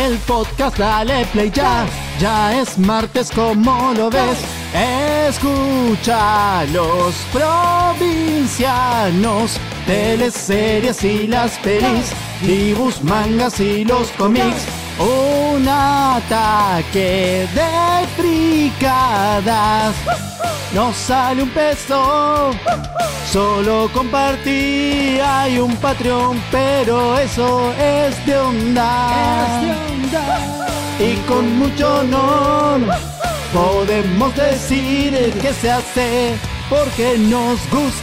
el podcast, dale play ya. Ya es martes, como lo ves. Escucha los provincianos, teleseries y las pelis, dibujos, mangas y los cómics. Un ataque de fricadas. No sale un peso, solo compartí. Hay un Patreon, pero eso es de onda. Y con mucho honor podemos decir que se hace porque nos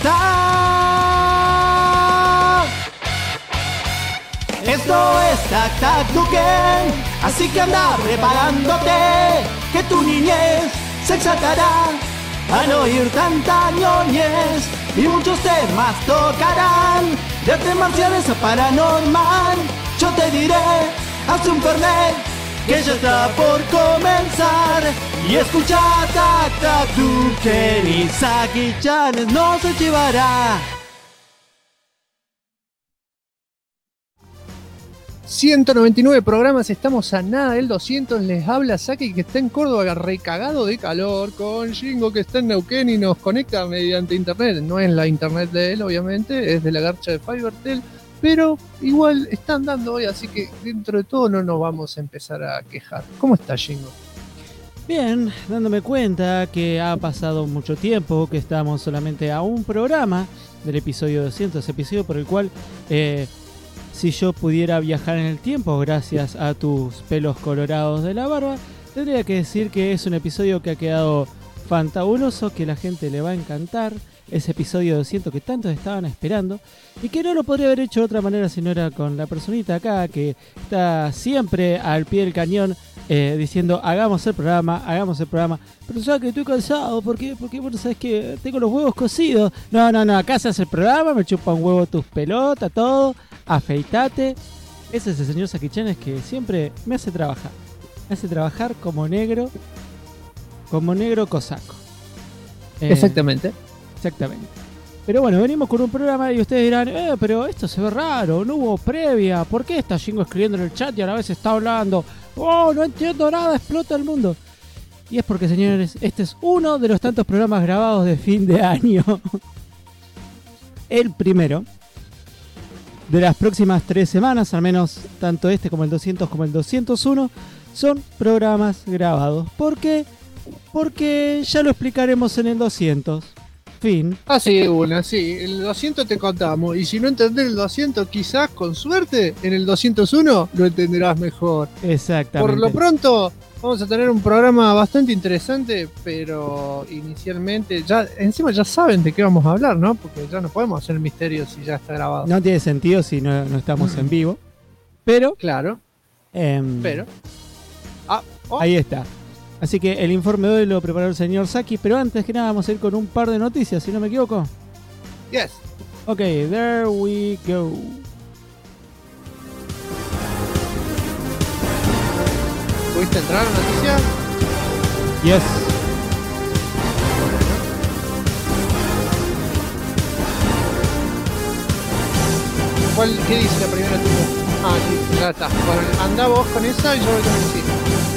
gusta. Esto es Tac Tac Duken, así que anda preparándote, que tu niñez se exaltará al oír tanta ñoñez, y muchos temas tocarán, de artes marciales a paranormal. Yo te diré, haz un fernet, que ya está por comenzar, y escucha Tac Tac Duken y Saki-chan no se chivará. 199 programas, estamos a nada del 200. Les habla Saki, que está en Córdoba recagado de calor, con Shingo que está en Neuquén y nos conecta mediante internet. No es la internet de él, obviamente, es de la garcha de Fivertel, pero igual están dando hoy, así que dentro de todo no nos vamos a empezar a quejar. ¿Cómo está, Shingo? Bien, dándome cuenta que ha pasado mucho tiempo, que estamos solamente a un programa del episodio 200, episodio por el cual... si yo pudiera viajar en el tiempo gracias a tus pelos colorados de la barba, tendría que decir que es un episodio que ha quedado fantabuloso, que la gente le va a encantar, ese episodio 200 que tantos estaban esperando, y que no lo podría haber hecho de otra manera si no era con la personita acá que está siempre al pie del cañón diciendo hagamos el programa, pero ya que estoy cansado, porque bueno, sabes que tengo los huevos cocidos. No, acá se hace el programa, me chupa un huevo tus pelotas, todo, afeitate. Ese es el señor Saki-chan, es que siempre me hace trabajar como negro cosaco. Exactamente. Pero bueno, venimos con un programa y ustedes dirán, pero esto se ve raro, no hubo previa, ¿por qué está Shingo escribiendo en el chat y a la vez está hablando? ¡Oh, no entiendo nada, explota el mundo! Y es porque, señores, este es uno de los tantos programas grabados de fin de año. El primero de las próximas 3 semanas, al menos tanto este como el 200 como el 201, son programas grabados. ¿Por qué? Porque ya lo explicaremos en el 200. Fin. Sí, en el 200 te contamos, y si no entendés el 200, quizás con suerte en el 201 lo entenderás mejor. Exactamente. Por lo pronto vamos a tener un programa bastante interesante, pero inicialmente encima ya saben de qué vamos a hablar, ¿no? Porque ya no podemos hacer misterio si ya está grabado. No tiene sentido si no estamos en vivo, pero claro. Ahí está. Así que el informe de hoy lo preparó el señor Saki, pero antes que nada vamos a ir con un par de noticias, si no me equivoco. Yes. Ok, there we go. ¿Pudiste entrar a la noticia? Yes. ¿Qué dice la primera tuya? Sí, ya está. Bueno, anda vos con esa y yo voy con el sí.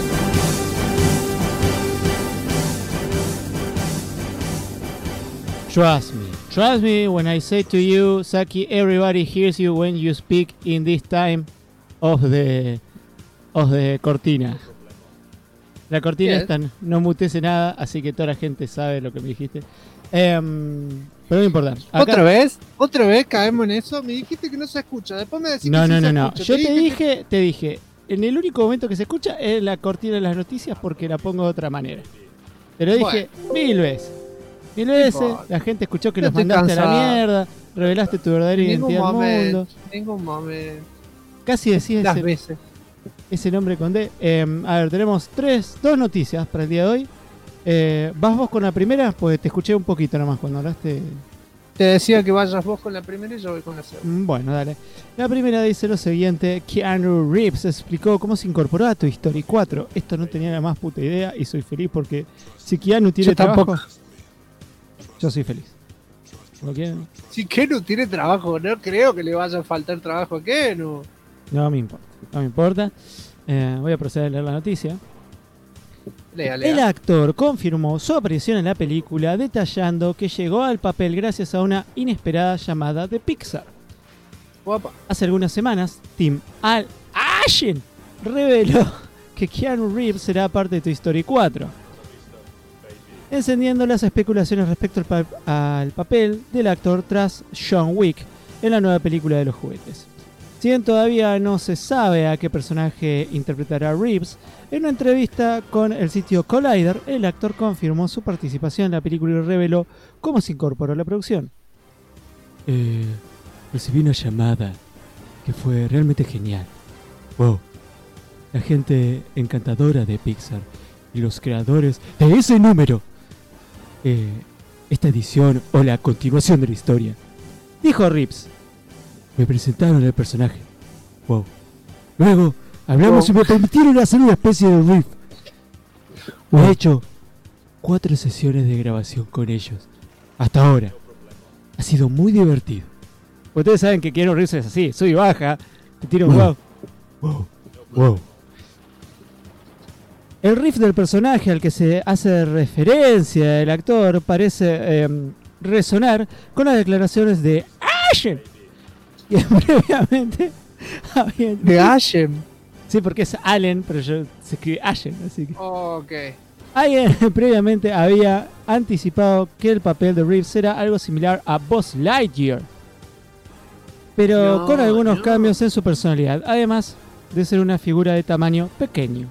Trust me when I say to you, Saki, everybody hears you when you speak in this time of the cortina. La cortina esta no mutece nada, así que toda la gente sabe lo que me dijiste. Pero no importa. ¿Otra vez caemos en eso? Me dijiste que no se escucha, después me decís no, que no, se no. escucha. Yo te dije, en el único momento que se escucha es la cortina de las noticias porque la pongo de otra manera. Te lo dije 1000 veces. 1000 veces, la gente escuchó que los mandaste a la mierda, revelaste tu verdadera identidad al mundo. Ningún momento. Casi decís las veces. Ese nombre con D. A ver, tenemos 2 noticias para el día de hoy. ¿Vas vos con la primera? Pues te escuché un poquito nomás cuando hablaste. Te decía que vayas vos con la primera y yo voy con la segunda. Bueno, dale. La primera dice lo siguiente: Keanu Reeves explicó cómo se incorporó a Toy Story 4. Esto no tenía la más puta idea y soy feliz porque si Keanu tiene trabajo... Yo soy feliz. Si Keanu tiene trabajo, no creo que le vaya a faltar trabajo a Keanu. No me importa. Voy a proceder a leer la noticia. Lea. El actor confirmó su aparición en la película, detallando que llegó al papel gracias a una inesperada llamada de Pixar. Guapa. Hace algunas semanas, Tim Allen reveló que Keanu Reeves será parte de Toy Story 4, encendiendo las especulaciones respecto al papel del actor tras John Wick en la nueva película de los juguetes. Si bien todavía no se sabe a qué personaje interpretará Reeves, en una entrevista con el sitio Collider, el actor confirmó su participación en la película y reveló cómo se incorporó a la producción. Recibí una llamada que fue realmente genial. Wow. La gente encantadora de Pixar y los creadores de ese número. Esta edición o la continuación de la historia. Dijo Reeves. Me presentaron el personaje. Wow. Luego hablamos y me permitieron hacer una especie de riff. He hecho 4 sesiones de grabación con ellos. Hasta ahora. Ha sido muy divertido. Ustedes saben que Keanu Reeves es así. Sube y baja. Te tira un wow. Wow. El riff del personaje al que se hace referencia el actor parece resonar con las declaraciones de Ashen, que previamente había... De Ashen. Sí, porque es Allen, pero se escribe Ashen, así que... Ok. Alguien previamente había anticipado que el papel de Reeves era algo similar a Buzz Lightyear, pero con algunos cambios en su personalidad, además de ser una figura de tamaño pequeño.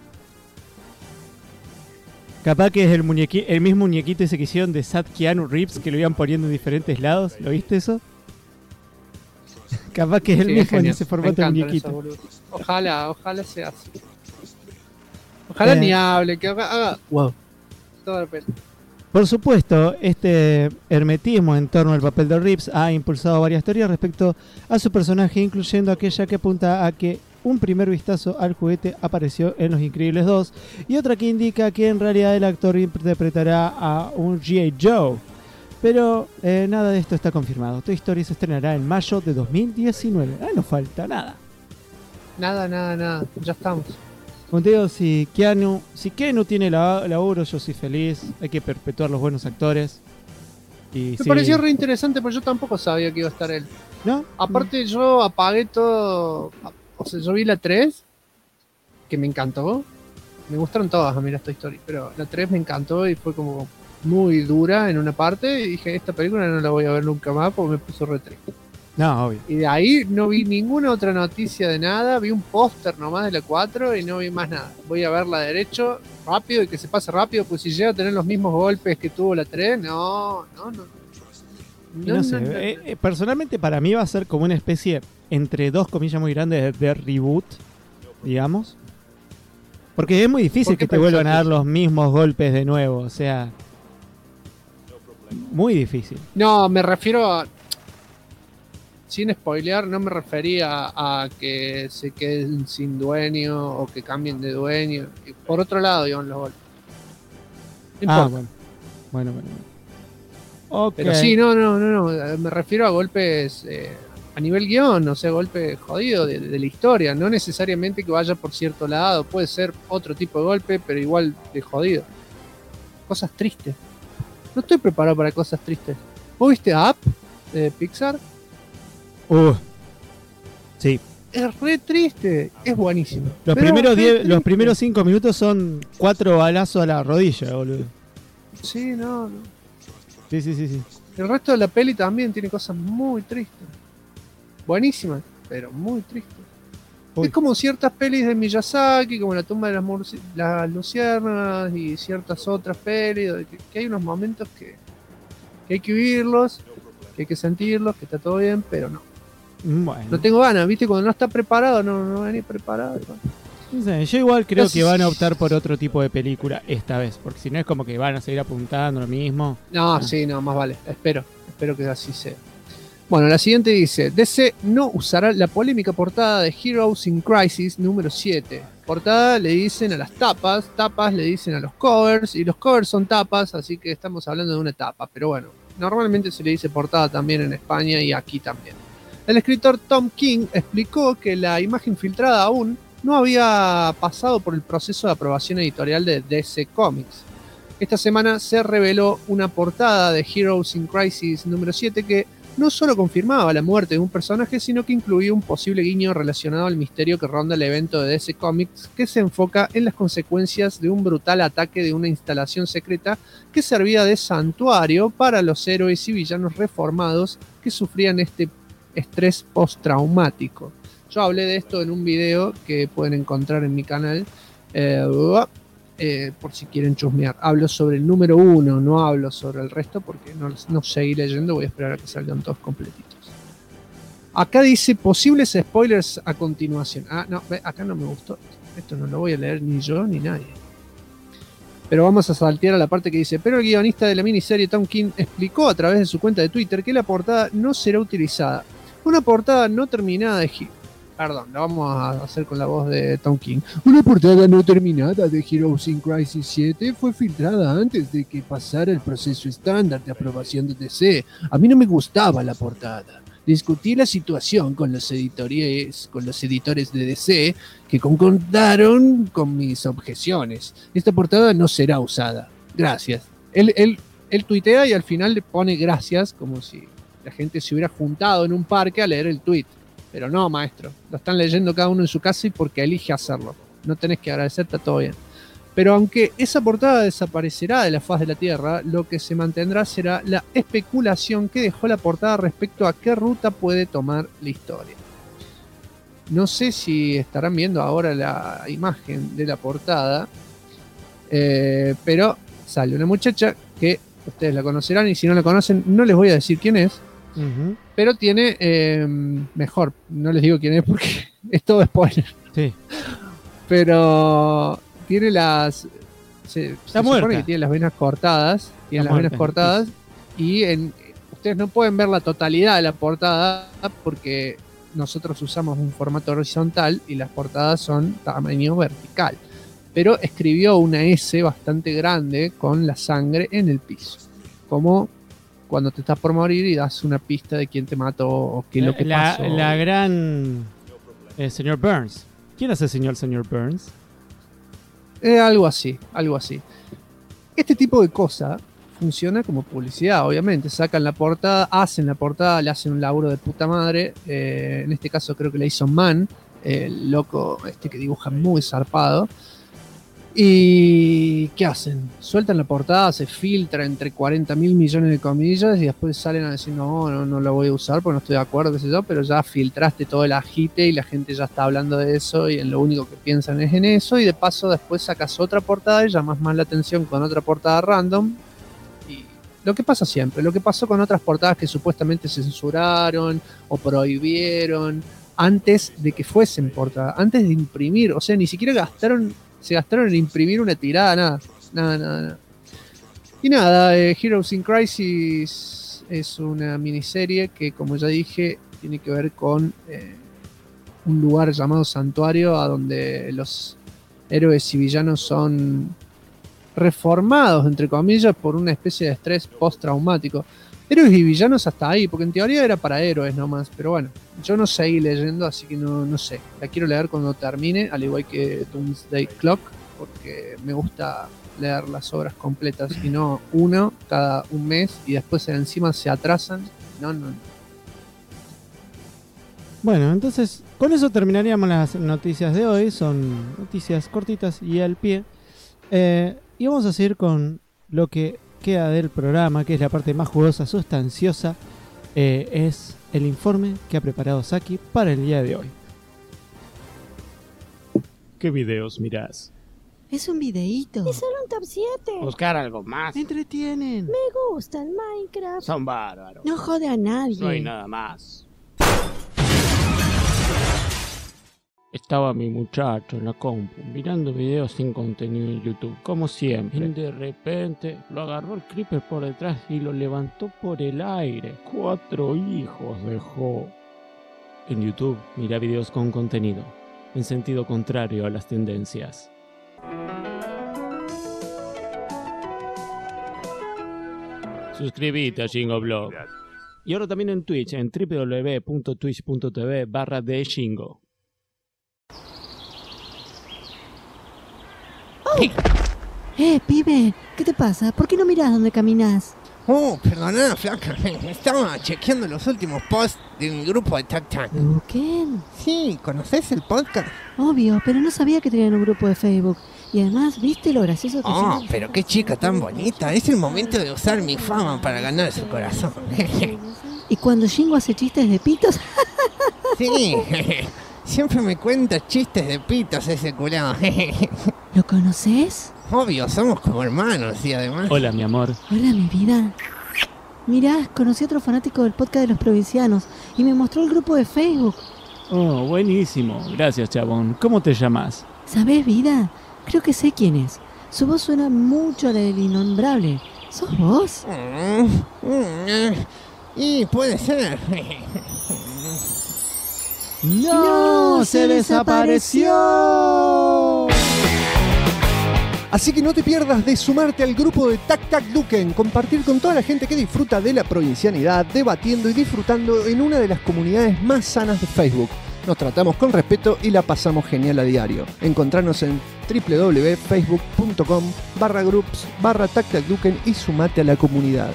Capaz que es el mismo muñequito ese que hicieron de Sad Keanu Reeves, que lo iban poniendo en diferentes lados. ¿Lo viste eso? Capaz que es el mismo en ese formato de muñequito. Ojalá sea así. Ojalá ni hable, que haga wow. Todo el pelo. Por supuesto, este hermetismo en torno al papel de Reeves ha impulsado varias teorías respecto a su personaje, incluyendo aquella que apunta a que un primer vistazo al juguete apareció en Los Increíbles 2 y otra que indica que en realidad el actor interpretará a un G.I. Joe. Pero nada de esto está confirmado. Toy Story se estrenará en mayo de 2019. No falta nada. Nada. Ya estamos. Como te digo, si Keanu tiene laburo, yo soy feliz. Hay que perpetuar los buenos actores. Y me pareció re interesante, pero yo tampoco sabía que iba a estar él. ¿No? Aparte yo apagué todo. O sea, yo vi la 3, que me encantó. Me gustaron todas a mí las Toy Story, pero la 3 me encantó y fue como muy dura en una parte. Y dije, esta película no la voy a ver nunca más porque me puso re triste. No, obvio. Y de ahí no vi ninguna otra noticia de nada. Vi un póster nomás de la 4 y no vi más nada. Voy a verla derecho, rápido y que se pase rápido, pues si llega a tener los mismos golpes que tuvo la 3, no. No sé, personalmente para mí va a ser como una especie, entre dos comillas muy grandes, de reboot, digamos. Porque es muy difícil que te vuelvan a dar los mismos golpes de nuevo, o sea... Muy difícil. No, me refiero a... Sin spoilear, no me refería a que se queden sin dueño o que cambien de dueño. Y por otro lado, iban los golpes. No importa. Bueno. Okay. Pero sí, no. Me refiero a golpes a nivel guión, o sea, golpes jodidos de la historia. No necesariamente que vaya por cierto lado. Puede ser otro tipo de golpe, pero igual de jodido. Cosas tristes. No estoy preparado para cosas tristes. ¿Vos viste Up de Pixar? Sí. Es re triste. Es buenísimo. Los primeros 5 minutos son 4 balazos a la rodilla, boludo. Sí, no. Sí. El resto de la peli también tiene cosas muy tristes. Buenísimas, pero muy tristes. Uy. Es como ciertas pelis de Miyazaki, como La tumba de las luciérnagas y ciertas otras pelis, que hay unos momentos que hay que vivirlos, que hay que sentirlos, que está todo bien, pero no. Bueno. No tengo ganas, ¿viste? Cuando no está preparado, no venís preparado. No sé, yo igual creo que van a optar por otro tipo de película esta vez, porque si no es como que van a seguir apuntando lo mismo. No, sí, más vale. Espero que así sea. Bueno, la siguiente dice: DC no usará la polémica portada de Heroes in Crisis número 7. Portada le dicen a las tapas le dicen a los covers, y los covers son tapas, así que estamos hablando de una tapa. Pero bueno, normalmente se le dice portada también en España y aquí también. El escritor Tom King explicó que la imagen filtrada aún no había pasado por el proceso de aprobación editorial de DC Comics. Esta semana se reveló una portada de Heroes in Crisis número 7 que no solo confirmaba la muerte de un personaje, sino que incluía un posible guiño relacionado al misterio que ronda el evento de DC Comics, que se enfoca en las consecuencias de un brutal ataque de una instalación secreta que servía de santuario para los héroes y villanos reformados que sufrían este estrés postraumático. Yo hablé de esto en un video que pueden encontrar en mi canal, por si quieren chusmear. Hablo sobre el número 1, no hablo sobre el resto porque no seguí leyendo, voy a esperar a que salgan todos completitos. Acá dice posibles spoilers a continuación. No, acá no me gustó. Esto no lo voy a leer ni yo ni nadie. Pero vamos a saltear a la parte que dice: pero el guionista de la miniserie Tom King explicó a través de su cuenta de Twitter que la portada no será utilizada. Una portada no terminada de Perdón, lo vamos a hacer con la voz de Tom King. Una portada no terminada de Heroes in Crisis 7 fue filtrada antes de que pasara el proceso estándar de aprobación de DC. A mí no me gustaba la portada. Discutí la situación con los editores de DC, que concordaron con mis objeciones. Esta portada no será usada. Gracias. Él tuitea y al final le pone gracias, como si la gente se hubiera juntado en un parque a leer el tuit. Pero no, maestro, lo están leyendo cada uno en su casa y porque elige hacerlo. No tenés que agradecer, está todo bien. Pero aunque esa portada desaparecerá de la faz de la Tierra, lo que se mantendrá será la especulación que dejó la portada respecto a qué ruta puede tomar la historia. No sé si estarán viendo ahora la imagen de la portada, pero sale una muchacha que ustedes la conocerán y si no la conocen no les voy a decir quién es. Uh-huh. Pero tiene, mejor, no les digo quién es porque es todo spoiler. Sí. Pero tiene se supone que tiene las venas cortadas. Tiene las venas cortadas. Y ustedes no pueden ver la totalidad de la portada porque nosotros usamos un formato horizontal y las portadas son tamaño vertical. Pero escribió una S bastante grande con la sangre en el piso. Como cuando te estás por morir y das una pista de quién te mató o qué es lo que pasó. La gran señor Burns. ¿Quién es el señor Burns? Algo así. Este tipo de cosa funciona como publicidad, obviamente. Sacan la portada, hacen la portada, le hacen un laburo de puta madre. En este caso creo que la hizo Man, el loco que dibuja muy zarpado. ¿Y qué hacen? Sueltan la portada, se filtra entre 40.000 millones de comillas y después salen a decir no la voy a usar porque no estoy de acuerdo, qué sé yo, pero ya filtraste todo el agite y la gente ya está hablando de eso y en lo único que piensan es en eso y de paso después sacas otra portada y llamas más la atención con otra portada random y lo que pasa siempre, lo que pasó con otras portadas que supuestamente se censuraron o prohibieron antes de que fuesen portadas, antes de imprimir, o sea, ni siquiera se gastaron en imprimir una tirada, nada. Y nada, Heroes in Crisis es una miniserie que, como ya dije, tiene que ver con un lugar llamado Santuario, a donde los héroes y villanos son reformados, entre comillas, por una especie de estrés postraumático. Héroes y villanos hasta ahí, porque en teoría era para héroes nomás, pero bueno, yo no seguí leyendo, así que no sé. La quiero leer cuando termine, al igual que Doomsday Clock, porque me gusta leer las obras completas y no uno cada un mes y después encima se atrasan. No. Bueno, entonces con eso terminaríamos las noticias de hoy. Son noticias cortitas y al pie. Y vamos a seguir con lo que queda del programa, que es la parte más jugosa, sustanciosa. Es el informe que ha preparado Saki para el día de hoy. ¿Qué videos mirás? Es un videíto. Es solo un top 7. Buscar algo más. Me entretienen. Me gusta el Minecraft. Son bárbaros. No jode a nadie. No hay nada más. Estaba mi muchacho en la compu mirando videos sin contenido en YouTube, como siempre. Y de repente lo agarró el creeper por detrás y lo levantó por el aire. 4 hijos dejó. En YouTube mira videos con contenido, en sentido contrario a las tendencias. Suscríbete a Shingo Y ahora también en Twitch, en www.twitch.tv/theshingo. Pibe, ¿qué te pasa? ¿Por qué no mirás dónde caminás? Perdona, flaca. Estaba chequeando los últimos posts de un grupo de Tac Tac. ¿Duken? Sí, ¿conoces el podcast? Obvio, pero no sabía que tenían un grupo de Facebook. Y además, ¿viste lo gracioso que son? Pero qué chica tan bonita. Es el momento de usar mi fama para ganar su corazón. ¿Y cuando Shingo hace chistes de pitos? Sí, siempre me cuenta chistes de pitos ese culado. ¿Lo conoces? Obvio, somos como hermanos y además... Hola, mi amor. Hola, mi vida. Mirá, conocí a otro fanático del podcast de los provincianos y me mostró el grupo de Facebook. Oh, buenísimo. Gracias, chabón. ¿Cómo te llamas? ¿Sabés, vida? Creo que sé quién es. Su voz suena mucho a la del innombrable. ¿Sos vos? Y puede ser. ¡No! ¡Se desapareció! Así que no te pierdas de sumarte al grupo de Tac Tac Duken, compartir con toda la gente que disfruta de la provincianidad, debatiendo y disfrutando en una de las comunidades más sanas de Facebook. Nos tratamos con respeto y la pasamos genial a diario. Encontranos en www.facebook.com/groups/TacTacDuken y sumate a la comunidad.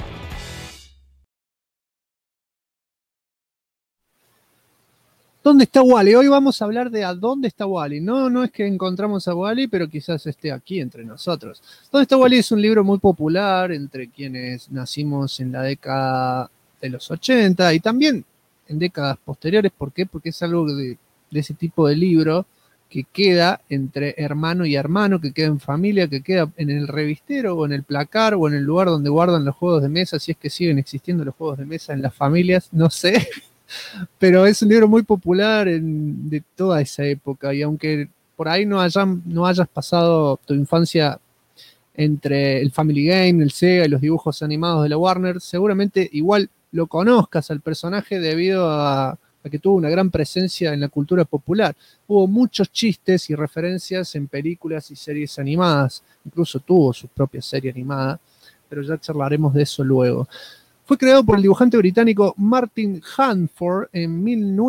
¿Dónde está Wally? Hoy vamos a hablar de a dónde está Wally. No es que encontramos a Wally, pero quizás esté aquí entre nosotros. ¿Dónde está Wally? Es un libro muy popular entre quienes nacimos en la década de los 80 y también en décadas posteriores. ¿Por qué? Porque es algo de ese tipo de libro que queda entre hermano y hermano, que queda en familia, que queda en el revistero o en el placar o en el lugar donde guardan los juegos de mesa, si es que siguen existiendo los juegos de mesa en las familias, no sé. Pero es un libro muy popular de toda esa época y aunque por ahí no hayas pasado tu infancia entre el Family Game, el Sega y los dibujos animados de la Warner, seguramente igual lo conozcas al personaje debido a que tuvo una gran presencia en la cultura popular. Hubo muchos chistes y referencias en películas y series animadas, incluso tuvo su propia serie animada, pero ya charlaremos de eso luego. Fue creado por el dibujante británico Martin Handford en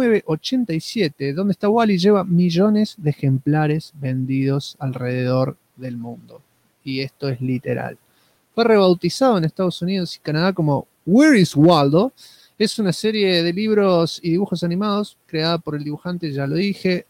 1987, donde está Wally lleva millones de ejemplares vendidos alrededor del mundo. Y esto es literal. Fue rebautizado en Estados Unidos y Canadá como Where is Waldo? Es una serie de libros y dibujos animados creada por el dibujante, ya lo dije,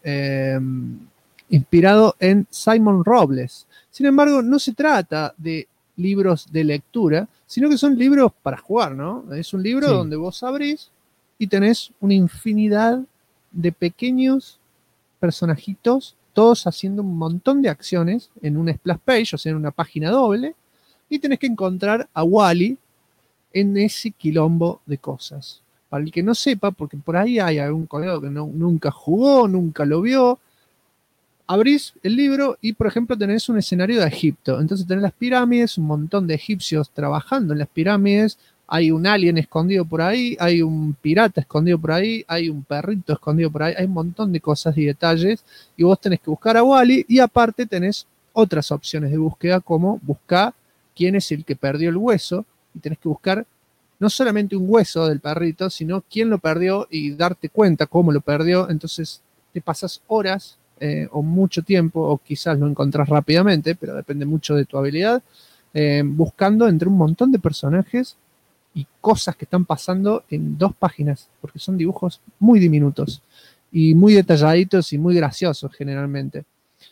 inspirado en Simon Robles. Sin embargo, no se trata de libros de lectura, sino que son libros para jugar, ¿no? Es un libro donde vos abrís y tenés una infinidad de pequeños personajitos, todos haciendo un montón de acciones en un splash page, o sea, en una página doble, y tenés que encontrar a Wally en ese quilombo de cosas. Para el que no sepa, porque por ahí hay algún colega que nunca jugó, nunca lo vio, abrís el libro y, por ejemplo, tenés un escenario de Egipto. Entonces tenés las pirámides, un montón de egipcios trabajando en las pirámides, hay un alien escondido por ahí, hay un pirata escondido por ahí, hay un perrito escondido por ahí, hay un montón de cosas y detalles, y vos tenés que buscar a Wally, y aparte tenés otras opciones de búsqueda, como buscar quién es el que perdió el hueso, y tenés que buscar no solamente un hueso del perrito, sino quién lo perdió y darte cuenta cómo lo perdió. Entonces te pasas horas o mucho tiempo, o quizás lo encontrás rápidamente, pero depende mucho de tu habilidad, buscando entre un montón de personajes y cosas que están pasando en 2 páginas, porque son dibujos muy diminutos y muy detalladitos y muy graciosos generalmente.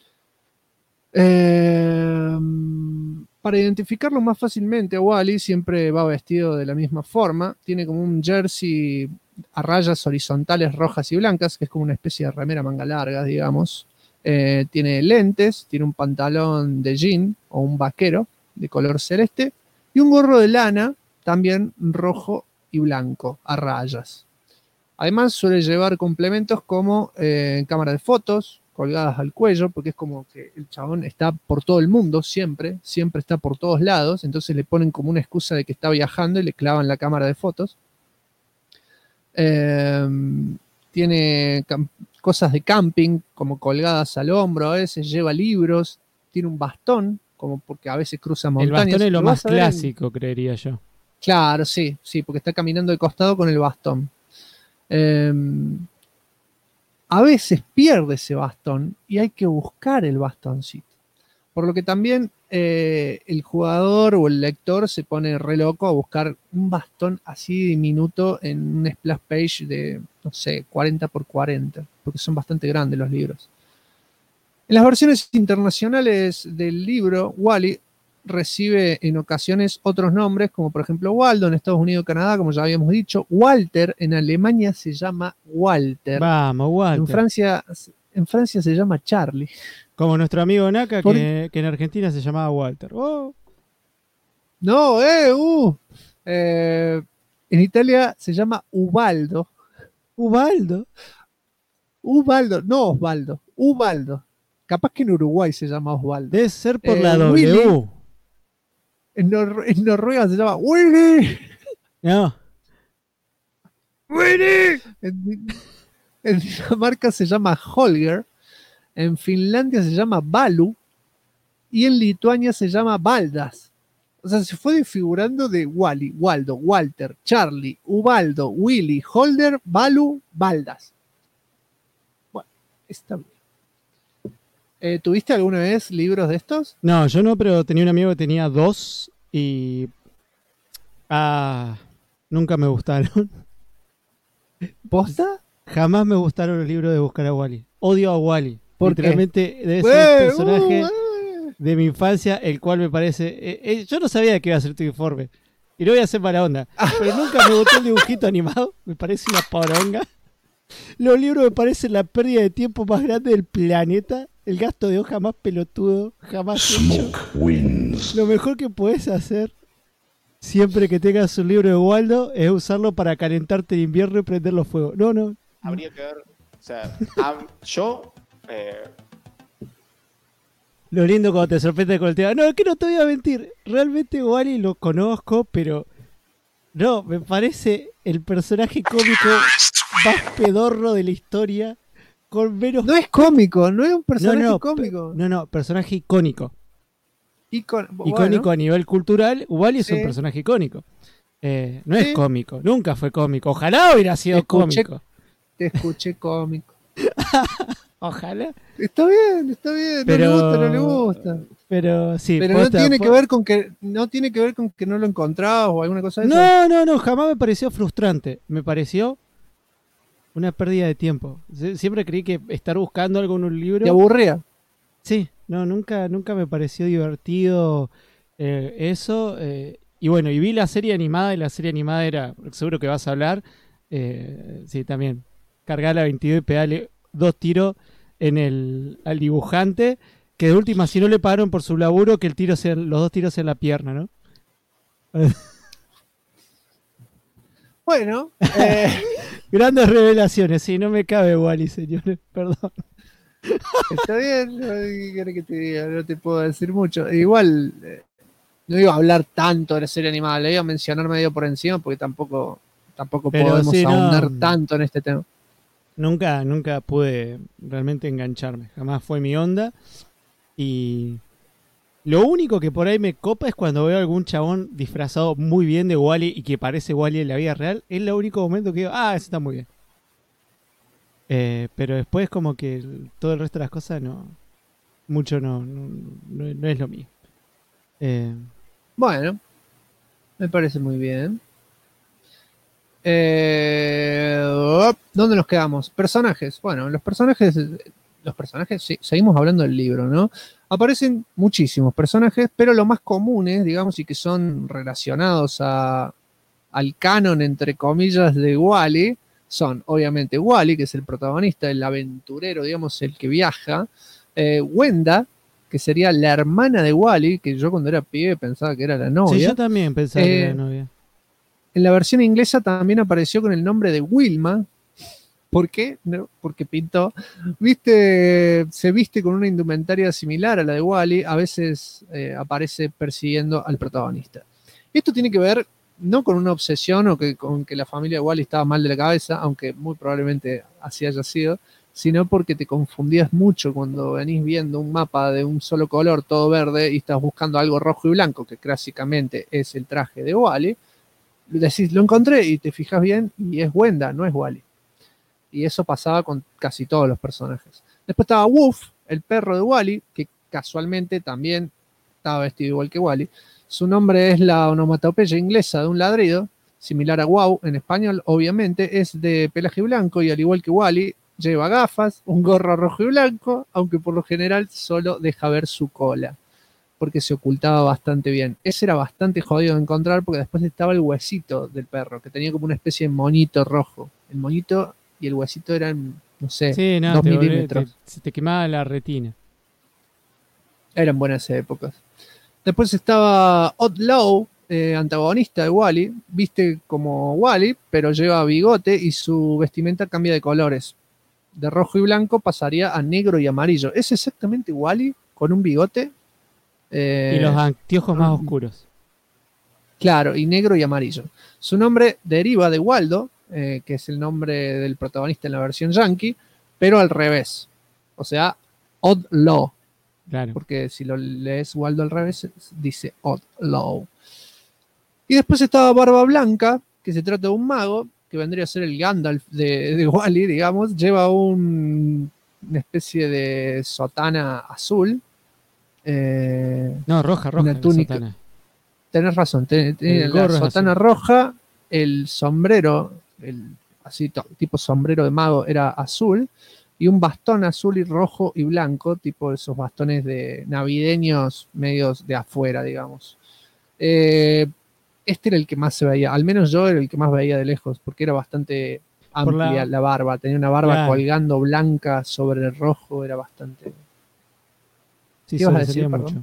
Para identificarlo más fácilmente, Wally siempre va vestido de la misma forma. Tiene como un jersey a rayas horizontales rojas y blancas, que es como una especie de remera manga larga, digamos. Tiene lentes, tiene un pantalón de jean o un vaquero de color celeste y un gorro de lana, también rojo y blanco, a rayas. Además suele llevar complementos como cámara de fotos, colgadas al cuello, porque es como que el chabón está por todo el mundo, siempre está por todos lados, entonces le ponen como una excusa de que está viajando y le clavan la cámara de fotos. Tiene cosas de camping, como colgadas al hombro, a veces lleva libros, tiene un bastón, como porque a veces cruza montañas. El bastón es lo más clásico, creería yo. Claro, sí, porque está caminando de costado con el bastón. A veces pierde ese bastón y hay que buscar el bastoncito. Por lo que también el jugador o el lector se pone re loco a buscar un bastón así diminuto en un splash page de, no sé, 40 por 40, porque son bastante grandes los libros. En las versiones internacionales del libro, Wally recibe en ocasiones otros nombres, como por ejemplo Waldo en Estados Unidos y Canadá, como ya habíamos dicho. Walter en Alemania se llama Walter. Vamos, Walter. En Francia se llama Charlie. Como nuestro amigo Naka, que en Argentina se llamaba Walter. Oh. No, en Italia se llama Ubaldo. Ubaldo. Ubaldo, no Osvaldo. Ubaldo. Capaz que en Uruguay se llama Osvaldo. Debe ser por la W. Willy. En Noruega se llama Willy. No. Willy. En Dinamarca se llama Holger. En Finlandia se llama Balu. Y en Lituania se llama Baldas. O sea, se fue desfigurando de Wally, Waldo, Walter, Charlie, Ubaldo, Willy, Holder, Balu, Baldas. Bueno, está bien. ¿Tuviste alguna vez libros de estos? No, yo no, pero tenía un amigo que tenía 2 y... nunca me gustaron. ¿Posta? Jamás me gustaron los libros de Buscar a Wally. Odio a Wally. ¿Por qué? Literalmente debe ser el personaje de mi infancia, el cual me parece... yo no sabía que iba a ser tu informe. Y no voy a hacer mala onda. Pero nunca me gustó el dibujito animado. Me parece una poronga. Los libros me parecen la pérdida de tiempo más grande del planeta. El gasto de hoja más pelotudo jamás hecho. Lo mejor que puedes hacer siempre que tengas un libro de Waldo es usarlo para calentarte en invierno y prender los fuegos. No. Habría que ver, o sea, yo... Lo lindo cuando te sorprende con el tema. No, es que no te voy a mentir. Realmente Wally lo conozco, pero... No, me parece el personaje cómico más pedorro de la historia. Con menos... No es cómico, no es un personaje cómico. No, personaje icónico. Icónico bueno. A nivel cultural. Wally es un personaje icónico. No es cómico, nunca fue cómico. Ojalá hubiera sido cómico. Te escuché cómico. Ojalá. Está bien. Pero... No le gusta. Pero sí. Pero posta, no tiene que ver con que no lo encontrabas o alguna cosa de eso. No, jamás me pareció frustrante. Me pareció una pérdida de tiempo. Siempre creí que estar buscando algo en un libro... ¿Te aburría? Sí, no, nunca me pareció divertido eso. Y bueno, y vi la serie animada, y la serie animada era, seguro que vas a hablar, sí, también, cargar la 22 y pegarle 2 tiros al dibujante, que de última, si no le pagaron por su laburo, que los 2 tiros en la pierna, ¿no? Bueno, grandes revelaciones, sí, no me cabe Wally, señores, perdón. Está bien, ¿qué querés que te diga? No te puedo decir mucho. Igual, no iba a hablar tanto de la serie animada, le iba a mencionar medio por encima porque tampoco podemos ahondar tanto en este tema. Nunca pude realmente engancharme, jamás fue mi onda. Y lo único que por ahí me copa es cuando veo algún chabón disfrazado muy bien de Wally y que parece Wally en la vida real. Es el único momento que digo, ese está muy bien. Pero después como que todo el resto de las cosas no es lo mío. Bueno, me parece muy bien. ¿Dónde nos quedamos? Personajes. Bueno, los personajes, sí, seguimos hablando del libro, ¿no? Aparecen muchísimos personajes, pero los más comunes, digamos, y que son relacionados al canon, entre comillas, de Wally, son obviamente Wally, que es el protagonista, el aventurero, digamos, el que viaja. Wenda, que sería la hermana de Wally, que yo cuando era pibe pensaba que era la novia. Sí, yo también pensaba que era la novia. En la versión inglesa también apareció con el nombre de Wilma. ¿Por qué? No, porque pintó. Se viste con una indumentaria similar a la de Wally. A veces aparece persiguiendo al protagonista. Esto tiene que ver no con una obsesión o con que la familia de Wally estaba mal de la cabeza, aunque muy probablemente así haya sido, sino porque te confundías mucho cuando venís viendo un mapa de un solo color, todo verde, y estás buscando algo rojo y blanco, que clásicamente es el traje de Wally. Decís, lo encontré, y te fijas bien, y es Wenda, no es Wally. Y eso pasaba con casi todos los personajes. Después estaba Woof, el perro de Wally, que casualmente también estaba vestido igual que Wally. Su nombre es la onomatopeya inglesa de un ladrido, similar a wow en español, obviamente. Es de pelaje blanco y al igual que Wally, lleva gafas, un gorro rojo y blanco, aunque por lo general solo deja ver su cola, porque se ocultaba bastante bien. Ese era bastante jodido de encontrar porque después estaba el huesito del perro, que tenía como una especie de moñito rojo. El moñito y el huesito eran, no sé, Sí, no, 2 milímetros. se te quemaba la retina. Eran buenas épocas. Después estaba Odd Low, antagonista de Wally. Viste como Wally, pero lleva bigote y su vestimenta cambia de colores. De rojo y blanco pasaría a negro y amarillo. Es exactamente Wally con un bigote. Y los anteojos más oscuros. Claro, y negro y amarillo. Su nombre deriva de Waldo, que es el nombre del protagonista en la versión yankee, pero al revés. O sea, Odd Law. Claro. Porque si lo lees Waldo al revés, dice Odd Law. Y después estaba Barba Blanca, que se trata de un mago, que vendría a ser el Gandalf de Wally, digamos. Lleva una especie de sotana azul. No, roja, una túnica. Sotana. Tenés razón, tiene la gorro es sotana azul. roja, el sombrero, así tipo sombrero de mago era azul, y un bastón azul y rojo y blanco, tipo esos bastones de navideños medios de afuera, digamos. Este era el que más se veía, al menos yo era el que más veía de lejos, porque era bastante amplia la barba, tenía una barba Claro. colgando blanca sobre el rojo, era bastante... Sí, ¿Qué ibas a sobresalía decir, mucho. perdón?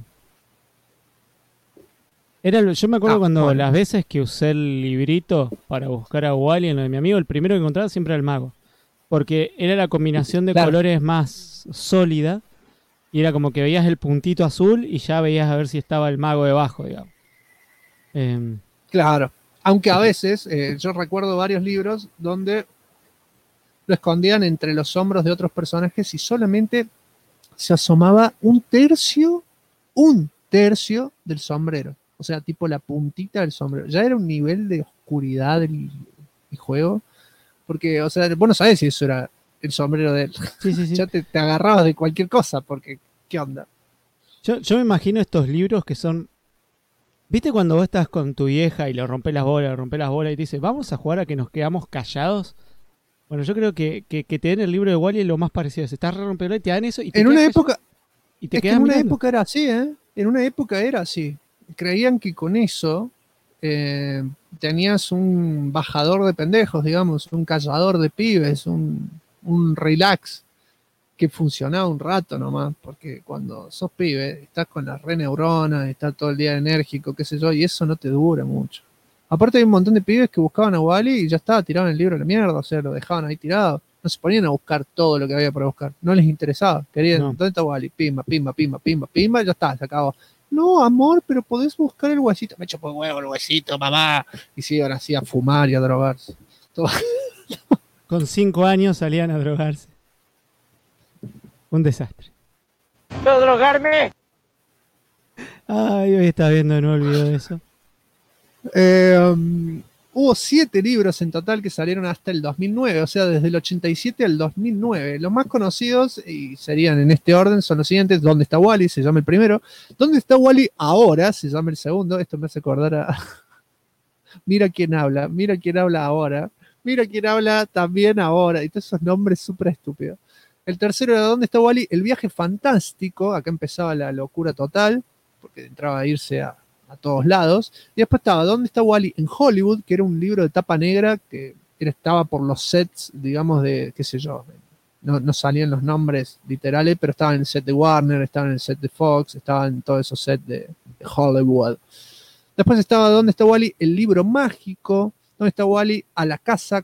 Yo me acuerdo cuando bueno. las veces que usé el librito para buscar a Wally en lo de mi amigo, el primero que encontraba siempre era el mago. Porque era la combinación de Claro. colores más sólida. Y era como que veías el puntito azul y ya veías a ver si estaba el mago debajo, digamos. Claro, aunque a veces yo recuerdo varios libros donde lo escondían entre los hombros de otros personajes y solamente se asomaba un tercio del sombrero. O sea, tipo la puntita del sombrero. Ya era un nivel de oscuridad el juego. Porque, o sea, vos no sabés si eso era el sombrero de él. Sí, sí, sí. Ya te agarrabas de cualquier cosa, porque, ¿qué onda? Yo me imagino estos libros que son... ¿Viste cuando vos estás con tu vieja y le rompés las bolas y te dice, vamos a jugar a que nos quedamos callados? Bueno, yo creo que te den el libro de Wally es lo más parecido. Se está rompiendo y te dan eso y te En una época, y te es que quedas en una mirando. época era así, ¿eh? En una época era así. Creían que con eso tenías un bajador de pendejos, digamos, un callador de pibes, un relax que funcionaba un rato nomás, porque cuando sos pibe, estás con las reneuronas, estás todo el día enérgico, qué sé yo, y eso no te dura mucho. Aparte hay un montón de pibes que buscaban a Wally y ya estaba, tiraban el libro a la mierda, o sea, lo dejaban ahí tirado. No se ponían a buscar todo lo que había para buscar, no les interesaba, querían, No. ¿dónde está Wally? Pimba, pimba, pimba, pimba, pimba, ya está, se acabó. No, amor, pero podés buscar el huesito. Me echo por huevo el huesito, mamá. Y se iban así a fumar y a drogarse. Todo. Con 5 años salían a drogarse. Un desastre. ¿Puedo drogarme? Ay, hoy estás viendo de nuevo el video de eso. Hubo 7 libros en total que salieron hasta el 2009, o sea, desde el 87 al 2009. Los más conocidos, y serían en este orden, son los siguientes. ¿Dónde está Wally? Se llama el primero. ¿Dónde está Wally ahora? Se llama el segundo. Esto me hace acordar a... Mira quién habla ahora. Mira quién habla también ahora. Y todos esos nombres súper estúpidos. El tercero era ¿Dónde está Wally? El viaje fantástico. Acá empezaba la locura total, porque entraba a irse a todos lados. Y después estaba ¿Dónde está Wally? En Hollywood, que era un libro de tapa negra que estaba por los sets, digamos, de, qué sé yo, no salían los nombres literales, pero estaba en el set de Warner, estaba en el set de Fox, estaba en todos esos sets de Hollywood. Después estaba ¿Dónde está Wally? El libro mágico. ¿Dónde está Wally? A la casa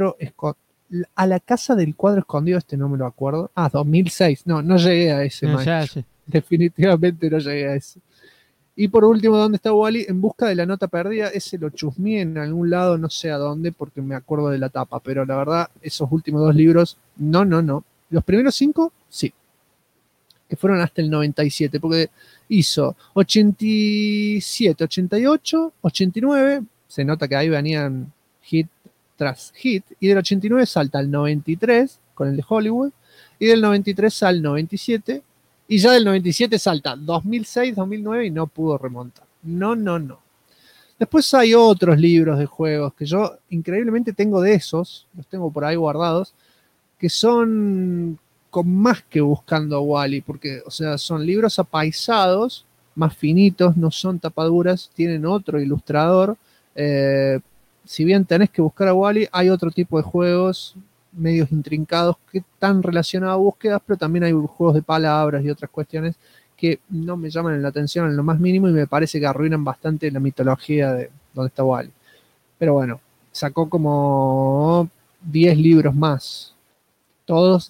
del cuadro escondido, este no me lo acuerdo. 2006. No llegué a ese, No, maestro. ya. Definitivamente no llegué a eso. Y por último, ¿Dónde está Wally? En busca de la nota perdida. Ese lo chusmeé en algún lado, no sé a dónde, porque me acuerdo de la tapa. Pero la verdad, esos últimos 2 libros, no. Los primeros 5, sí. Que fueron hasta el 97, porque hizo 87, 88, 89. Se nota que ahí venían hit tras hit. Y del 89 salta al 93, con el de Hollywood. Y del 93 al 97, Y ya del 97 salta 2006, 2009 y no pudo remontar. No. Después hay otros libros de juegos que yo increíblemente tengo de esos, los tengo por ahí guardados, que son con más que Buscando a Wally, porque, o sea, son libros apaisados, más finitos, no son tapaduras, tienen otro ilustrador. Si bien tenés que buscar a Wally, hay otro tipo de juegos medios intrincados que están relacionados a búsquedas, pero también hay juegos de palabras y otras cuestiones que no me llaman la atención en lo más mínimo y me parece que arruinan bastante la mitología de donde está Wally. Pero bueno, sacó como 10 libros más, todos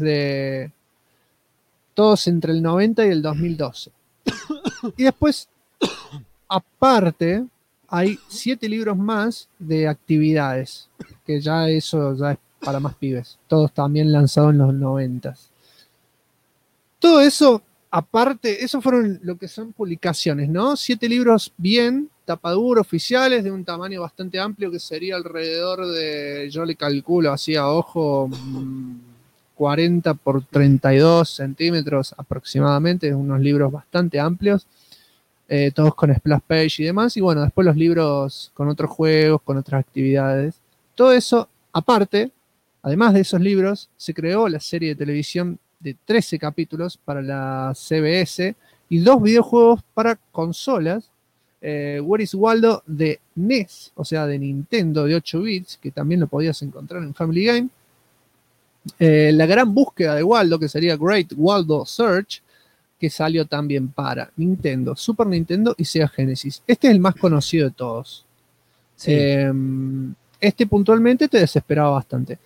entre el 90 y el 2012. Y después, aparte, hay 7 libros más de actividades, que ya eso ya es para más pibes, todos también lanzados en los 90. Todo eso, aparte, eso fueron lo que son publicaciones, ¿no? 7 libros bien, tapadura, oficiales, de un tamaño bastante amplio, que sería alrededor de, yo le calculo así a ojo, 40 por 32 centímetros aproximadamente, unos libros bastante amplios, todos con splash page y demás, y bueno, después los libros con otros juegos, con otras actividades. Todo eso, aparte, además de esos libros, se creó la serie de televisión de 13 capítulos para la CBS y 2 videojuegos para consolas. Where is Waldo de NES, o sea, de Nintendo de 8 bits, que también lo podías encontrar en Family Game. La gran búsqueda de Waldo, que sería Great Waldo Search, que salió también para Nintendo, Super Nintendo y Sega Genesis. Este es el más conocido de todos. Sí. Este puntualmente te desesperaba bastante.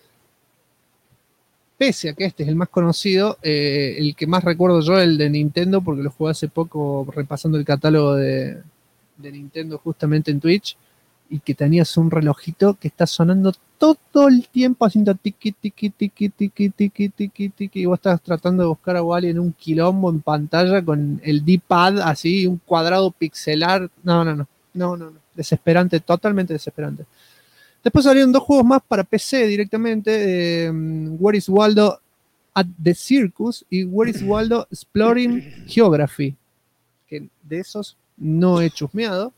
Pese a que este es el más conocido, el que más recuerdo yo es el de Nintendo, porque lo jugué hace poco repasando el catálogo de Nintendo justamente en Twitch, y que tenías un relojito que está sonando todo el tiempo haciendo tiqui, tiqui, tiqui, tiqui, tiqui, tiqui, tiqui, y vos estás tratando de buscar a Wally en un quilombo en pantalla con el D-pad así, un cuadrado pixelar. No. Desesperante, totalmente desesperante. Después salieron 2 juegos más para PC directamente, Where is Waldo at the Circus y Where is Waldo Exploring Geography, que de esos no he chusmeado.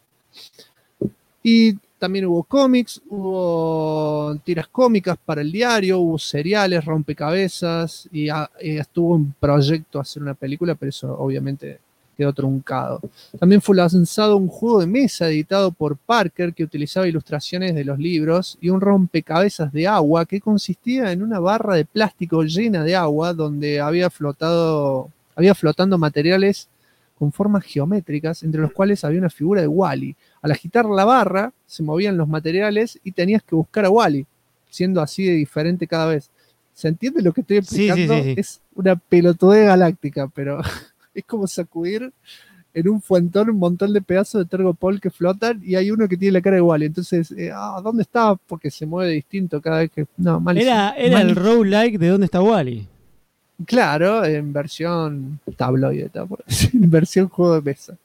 Y también hubo cómics, hubo tiras cómicas para el diario, hubo seriales, rompecabezas, y estuvo un proyecto hacer una película, pero eso obviamente quedó truncado. También fue lanzado un juego de mesa editado por Parker que utilizaba ilustraciones de los libros y un rompecabezas de agua que consistía en una barra de plástico llena de agua donde había flotando materiales con formas geométricas, entre los cuales había una figura de Wally. Al agitar la barra se movían los materiales y tenías que buscar a Wally, siendo así de diferente cada vez. ¿Se entiende lo que estoy explicando? Sí. Es una pelotudez galáctica, pero es como sacudir en un fuentón un montón de pedazos de Tergopol que flotan y hay uno que tiene la cara de Wally. Entonces, ¿dónde está? Porque se mueve distinto cada vez que... No, malísimo. Era el roguelike de ¿Dónde está Wally? Claro, en versión tabloide, en versión juego de mesa.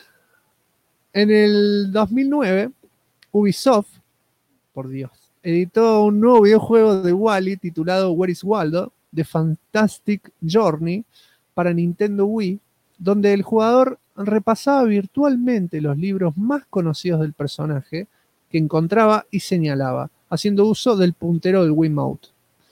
En el 2009, Ubisoft, por Dios, editó un nuevo videojuego de Wally titulado Where is Waldo? The Fantastic Journey para Nintendo Wii, donde el jugador repasaba virtualmente los libros más conocidos del personaje que encontraba y señalaba, haciendo uso del puntero del Wiimote.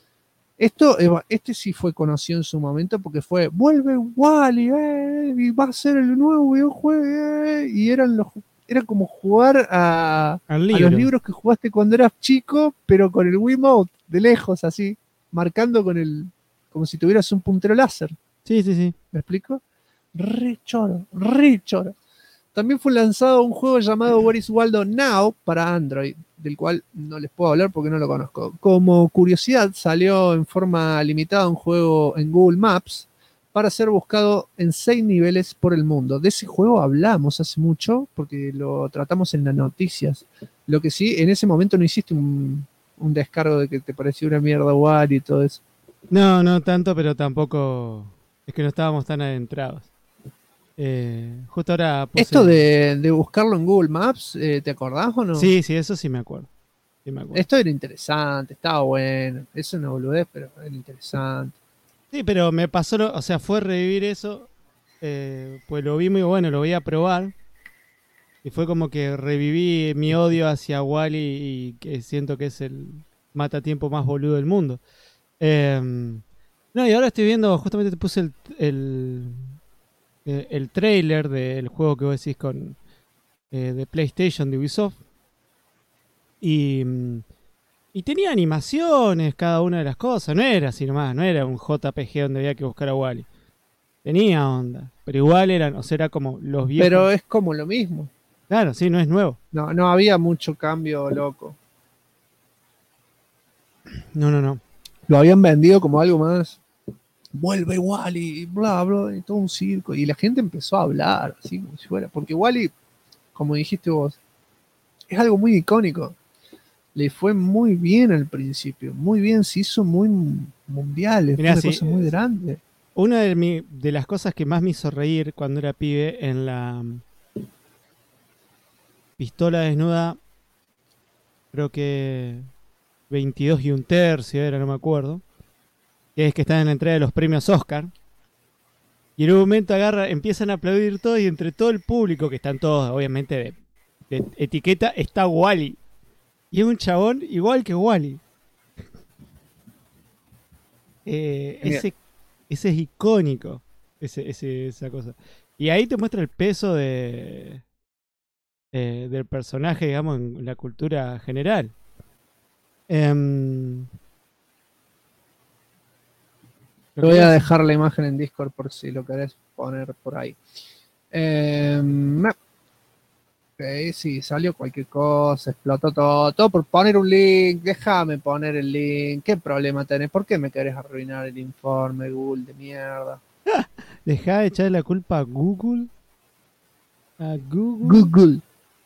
Este sí fue conocido en su momento porque fue vuelve Wally, y va a ser el nuevo videojuego, y era como jugar a los libros que jugaste cuando eras chico, pero con el Wiimote de lejos así, marcando como si tuvieras un puntero láser. Sí. ¿Me explico? Re choro. También fue lanzado un juego llamado Where is Waldo Now para Android, del cual no les puedo hablar porque no lo conozco. Como curiosidad, salió en forma limitada un juego en Google Maps para ser buscado en 6 niveles por el mundo. De ese juego hablamos hace mucho porque lo tratamos en las noticias. Lo que sí, en ese momento no hiciste un descargo de que te parecía una mierda Wally y todo eso. No tanto, pero tampoco es que no estábamos tan adentrados. Justo ahora puse... Esto de buscarlo en Google Maps, ¿te acordás o no? Sí, eso sí me acuerdo. Esto era interesante, estaba bueno. Es una boludez, pero era interesante. Sí, pero me pasó, o sea, fue revivir eso, pues lo vi muy bueno, lo voy a probar. Y fue como que reviví mi odio hacia Wally y que siento que es el matatiempo más boludo del mundo. No, y ahora estoy viendo, justamente te puse el trailer del juego que vos decís con de PlayStation de Ubisoft. Y tenía animaciones cada una de las cosas. No era así nomás, no era un JPG donde había que buscar a Wally. Tenía onda, pero igual eran, o sea, era como los viejos. Pero es como lo mismo. Claro, sí, no es nuevo. No había mucho cambio loco. No. Lo habían vendido como algo más. Vuelve Wally, bla, bla, y todo un circo. Y la gente empezó a hablar, así como si fuera. Porque Wally, como dijiste vos, es algo muy icónico. Le fue muy bien al principio. Muy bien, se hizo muy mundial. Fue una cosa muy grande. Una de las cosas que más me hizo reír cuando era pibe en la pistola desnuda, creo que 22 1/3 era, no me acuerdo, que es que están en la entrega de los premios Oscar, y en un momento empiezan a aplaudir todos, y entre todo el público, que están todos obviamente de etiqueta, está Wally, y es un chabón igual que Wally. Ese es icónico, esa cosa. Y ahí te muestra el peso del personaje, digamos, en la cultura general. Te voy a dejar la imagen en Discord por si lo querés poner por ahí. Sí, salió cualquier cosa, explotó todo por poner un link. Déjame poner el link. ¿Qué problema tenés? ¿Por qué me querés arruinar el informe, Google de mierda? Dejá de echar la culpa a Google. A Google.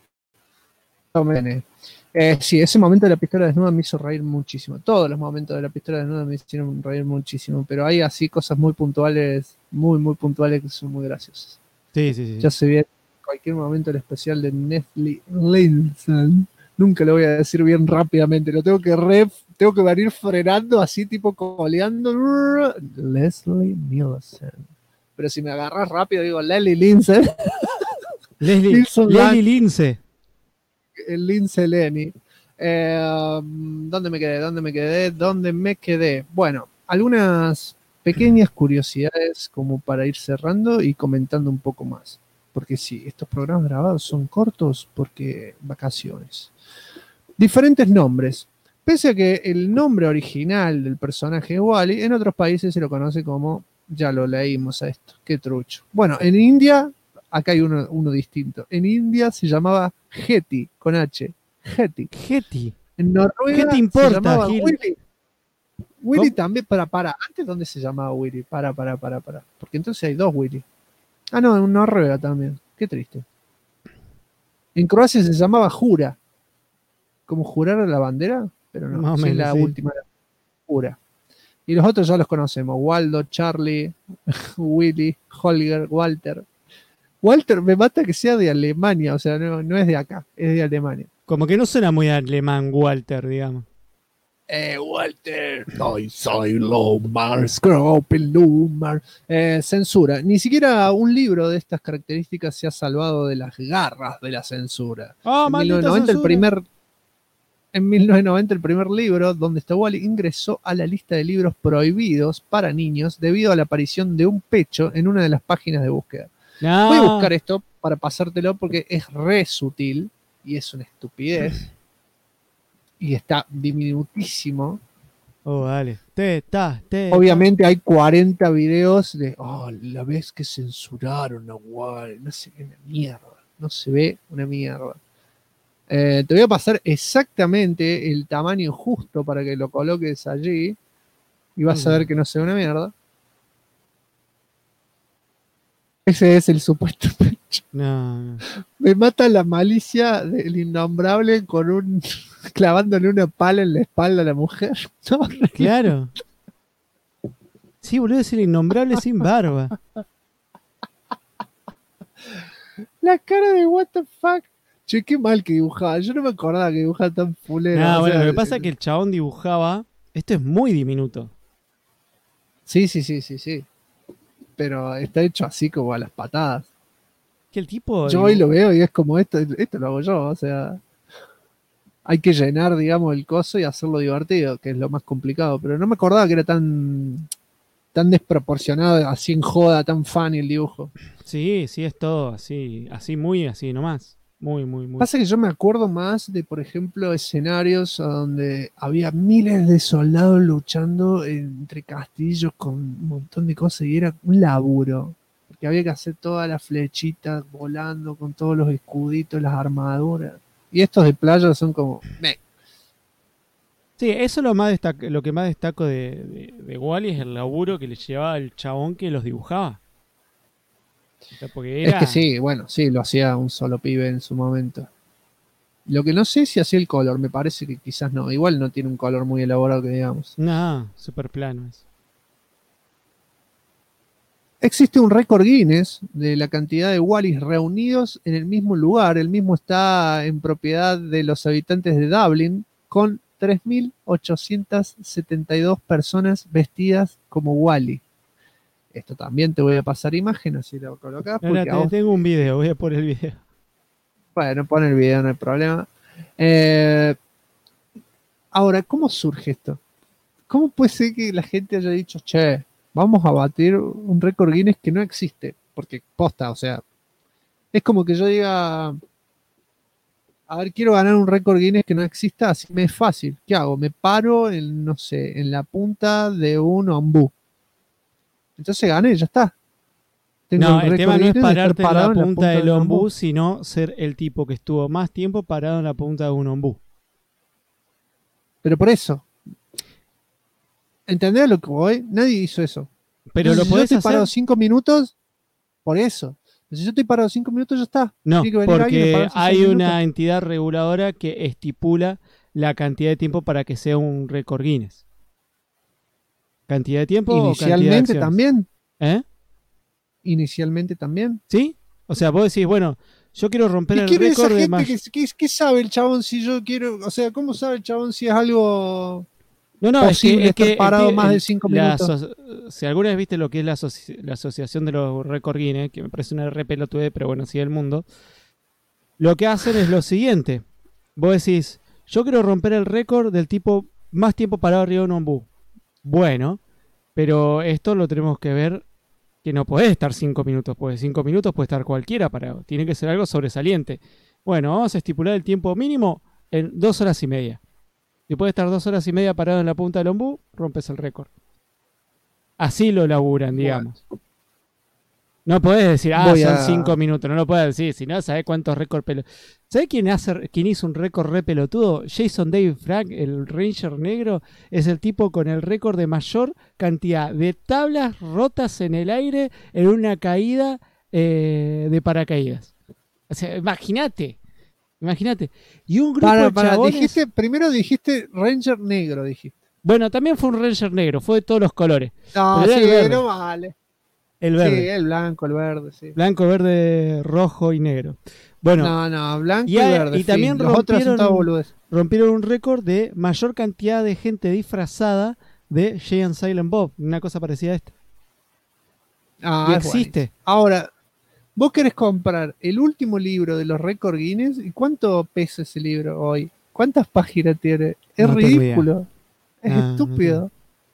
Sí, ese momento de la pistola desnuda me hizo reír muchísimo. Todos los momentos de la pistola desnuda me hicieron reír muchísimo. Pero hay así cosas muy puntuales, muy puntuales, que son muy graciosas. Sí. Ya se ve cualquier momento el especial de Leslie Nielsen. Nunca lo voy a decir bien rápidamente. Lo tengo que venir frenando así, tipo coleando. Leslie Nielsen. Pero si me agarras rápido, digo Leslie Nielsen. Leslie Lince. El Lince Lenny. ¿Dónde me quedé? Bueno, algunas pequeñas curiosidades como para ir cerrando y comentando un poco más. Porque sí, estos programas grabados son cortos porque vacaciones. Diferentes nombres. Pese a que el nombre original del personaje Wally, en otros países se lo conoce como, ya lo leímos a esto, qué trucho. Bueno, en India, acá hay uno distinto. En India se llamaba Hetty, con H. Hetty. En Noruega ¿Qué te importa, se llamaba Gil? Willy. Willy también, para. Antes, ¿dónde se llamaba Willy? Para. Porque entonces hay dos Willy. Ah, no, en Noruega también. Qué triste. En Croacia se llamaba Jura. ¿Como jurar a la bandera? Pero no, Más o sí, menos, la sí. última era Jura. Y los otros ya los conocemos. Waldo, Charlie, Willy, Holger, Walter. Walter me mata que sea de Alemania, o sea, no es de acá, es de Alemania. Como que no suena muy alemán Walter, digamos. Walter, soy Lomar, Lumar. Censura. Ni siquiera un libro de estas características se ha salvado de las garras de la censura. ¡Oh, maldita censura! En 1990 el primer libro, donde está Wally, ingresó a la lista de libros prohibidos para niños debido a la aparición de un pecho en una de las páginas de búsqueda. No. Voy a buscar esto para pasártelo porque es re sutil y es una estupidez. Y está diminutísimo. Oh, dale. Obviamente hay 40 videos de la vez que censuraron a Wally. No se ve una mierda. Te voy a pasar exactamente el tamaño justo para que lo coloques allí. Y vas a ver que no se ve una mierda. Ese es el supuesto pecho. No. Me mata la malicia del innombrable con clavándole una pala en la espalda a la mujer. No, claro. Sí, boludo, es el innombrable sin barba. La cara de what the fuck. Che, qué mal que dibujaba. Yo no me acordaba que dibujaba tan fulero. No, bueno, lo que pasa es que el chabón dibujaba. Esto es muy diminuto. Sí. Pero está hecho así como a las patadas. Que el tipo. Yo hoy lo veo y es como esto lo hago yo, o sea, hay que llenar, digamos, el coso y hacerlo divertido, que es lo más complicado, pero no me acordaba que era tan desproporcionado, así en joda, tan funny el dibujo. Sí, es todo así, muy así nomás. Muy. Pasa que yo me acuerdo más de, por ejemplo, escenarios donde había miles de soldados luchando entre castillos con un montón de cosas y era un laburo. Porque había que hacer todas las flechitas volando con todos los escuditos, las armaduras. Y estos de playa son como... meh. Sí, eso es lo que más destaco de Wall-E, es el laburo que le llevaba el chabón que los dibujaba. O sea, porque Es que sí, bueno, sí, lo hacía un solo pibe en su momento. Lo que no sé si hacía el color, me parece que quizás no. Igual no tiene un color muy elaborado que digamos. No, súper plano eso. Existe un récord Guinness de la cantidad de Wallis reunidos en el mismo lugar. El mismo está en propiedad de los habitantes de Dublin, con 3.872 personas vestidas como Wally. Esto también te voy a pasar imágenes si lo colocas. Tengo un video, voy a poner el video. Bueno, pon el video, no hay problema. Ahora, ¿cómo surge esto? ¿Cómo puede ser que la gente haya dicho, che, vamos a batir un récord Guinness que no existe? Porque posta, o sea, es como que yo diga, a ver, quiero ganar un récord Guinness que no exista, así me es fácil. ¿Qué hago? Me paro en, no sé, en la punta de un ombú. Entonces gané, ya está. No, el tema no es pararte en la punta del ombú, sino ser el tipo que estuvo más tiempo parado en la punta de un ombú. Pero por eso. ¿Entendés a lo que voy? Nadie hizo eso. Pero entonces, lo podés si yo estoy hacer. parado 5 minutos, por eso. Si yo estoy parado 5 minutos, ya está. No, porque hay 5 una minutos. entidad reguladora que estipula la cantidad de tiempo para que sea un récord Guinness. ¿Cantidad de tiempo o cantidad de Inicialmente acciones? también. ¿Eh? Inicialmente también. ¿Sí? O sea, vos decís, bueno, yo quiero romper el ¿Qué récord de más. ¿Qué sabe el chabón si yo quiero? O sea, ¿cómo sabe el chabón si es algo no, posible es que estar parado más de 5 minutos? Si alguna vez viste lo que es la asociación de los récord Guinness, que me parece una re pelotudez, pero bueno, sí del mundo, lo que hacen es lo siguiente. Vos decís, yo quiero romper el récord del tipo más tiempo parado arriba de un ombú. Bueno, pero esto lo tenemos que ver que no podés estar 5 minutos, porque 5 minutos puede estar cualquiera parado. Tiene que ser algo sobresaliente. Bueno, vamos a estipular el tiempo mínimo en 2 horas y media. Si puedes estar 2 horas y media parado en la punta del ombú, rompes el récord. Así lo laburan, digamos. Bueno. No podés decir, son 5 minutos. No lo podés decir, si no, ¿sabés cuántos récords pelotudos? ¿Sabés quién hizo un récord re pelotudo? Jason David Frank, el Ranger negro, es el tipo con el récord de mayor cantidad de tablas rotas en el aire en una caída de paracaídas. O sea, imagínate. Y un grupo de chabones... Primero dijiste Ranger negro, dijiste. Bueno, también fue un Ranger negro, fue de todos los colores. No, sí, no vale. El verde. Sí, el blanco, el verde, sí. Blanco, verde, rojo y negro. Bueno, no, blanco y verde. Y también rompieron un récord de mayor cantidad de gente disfrazada de Jay and Silent Bob. Una cosa parecida a esta. Y existe. Bueno. Ahora, vos querés comprar el último libro de los récord Guinness. ¿Y cuánto pesa ese libro hoy? ¿Cuántas páginas tiene? Es ridículo. Es estúpido.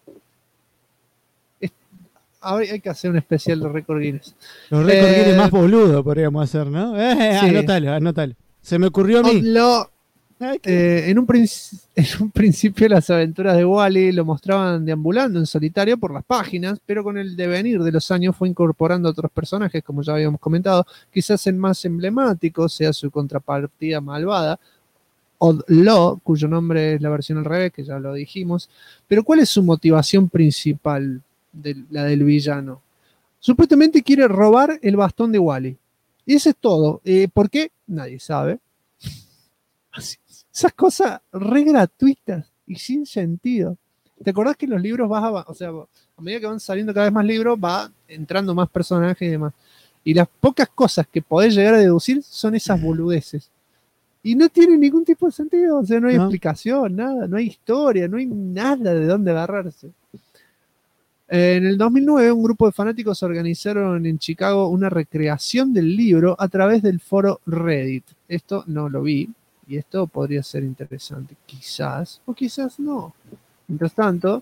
Ahora hay que hacer un especial de récord Guinness. Los récord Guinness más boludo podríamos hacer, ¿no? Sí. Anótalo. Se me ocurrió a mí. En un principio las aventuras de Wally lo mostraban deambulando en solitario por las páginas, pero con el devenir de los años fue incorporando otros personajes, como ya habíamos comentado, quizás el más emblemático sea su contrapartida malvada, Odd Law, cuyo nombre es la versión al revés, que ya lo dijimos. Pero ¿cuál es su motivación principal? La del villano. Supuestamente quiere robar el bastón de Wally. Y eso es todo. ¿Por qué? Nadie sabe. Esas cosas re gratuitas y sin sentido. ¿Te acordás que en los libros a medida que van saliendo cada vez más libros, va entrando más personajes y demás? Y las pocas cosas que podés llegar a deducir son esas boludeces. Y no tiene ningún tipo de sentido. O sea, no hay explicación, nada. No hay historia, no hay nada de dónde agarrarse. En el 2009, un grupo de fanáticos organizaron en Chicago una recreación del libro a través del foro Reddit. Esto no lo vi y esto podría ser interesante, quizás, o quizás no. Mientras tanto,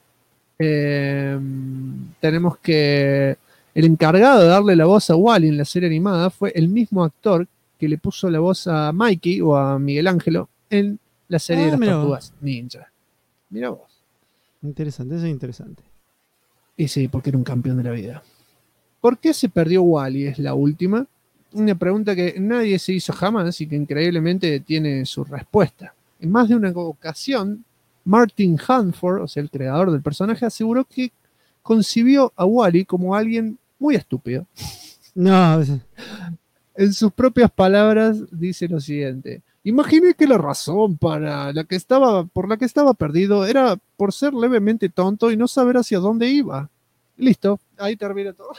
tenemos que el encargado de darle la voz a Wally en la serie animada fue el mismo actor que le puso la voz a Mikey o a Miguel Ángelo en la serie de las mirá vos. Tortugas Ninja. Mira vos. Interesante, eso es interesante. Y sí, porque era un campeón de la vida. ¿Por qué se perdió Wally? Es la última. Una pregunta que nadie se hizo jamás y que increíblemente tiene su respuesta. En más de una ocasión, Martin Hanford, o sea, el creador del personaje, aseguró que concibió a Wally como alguien muy estúpido. No, En sus propias palabras dice lo siguiente: imaginé que la razón por la que estaba perdido era por ser levemente tonto y no saber hacia dónde iba. Listo, ahí termina todo.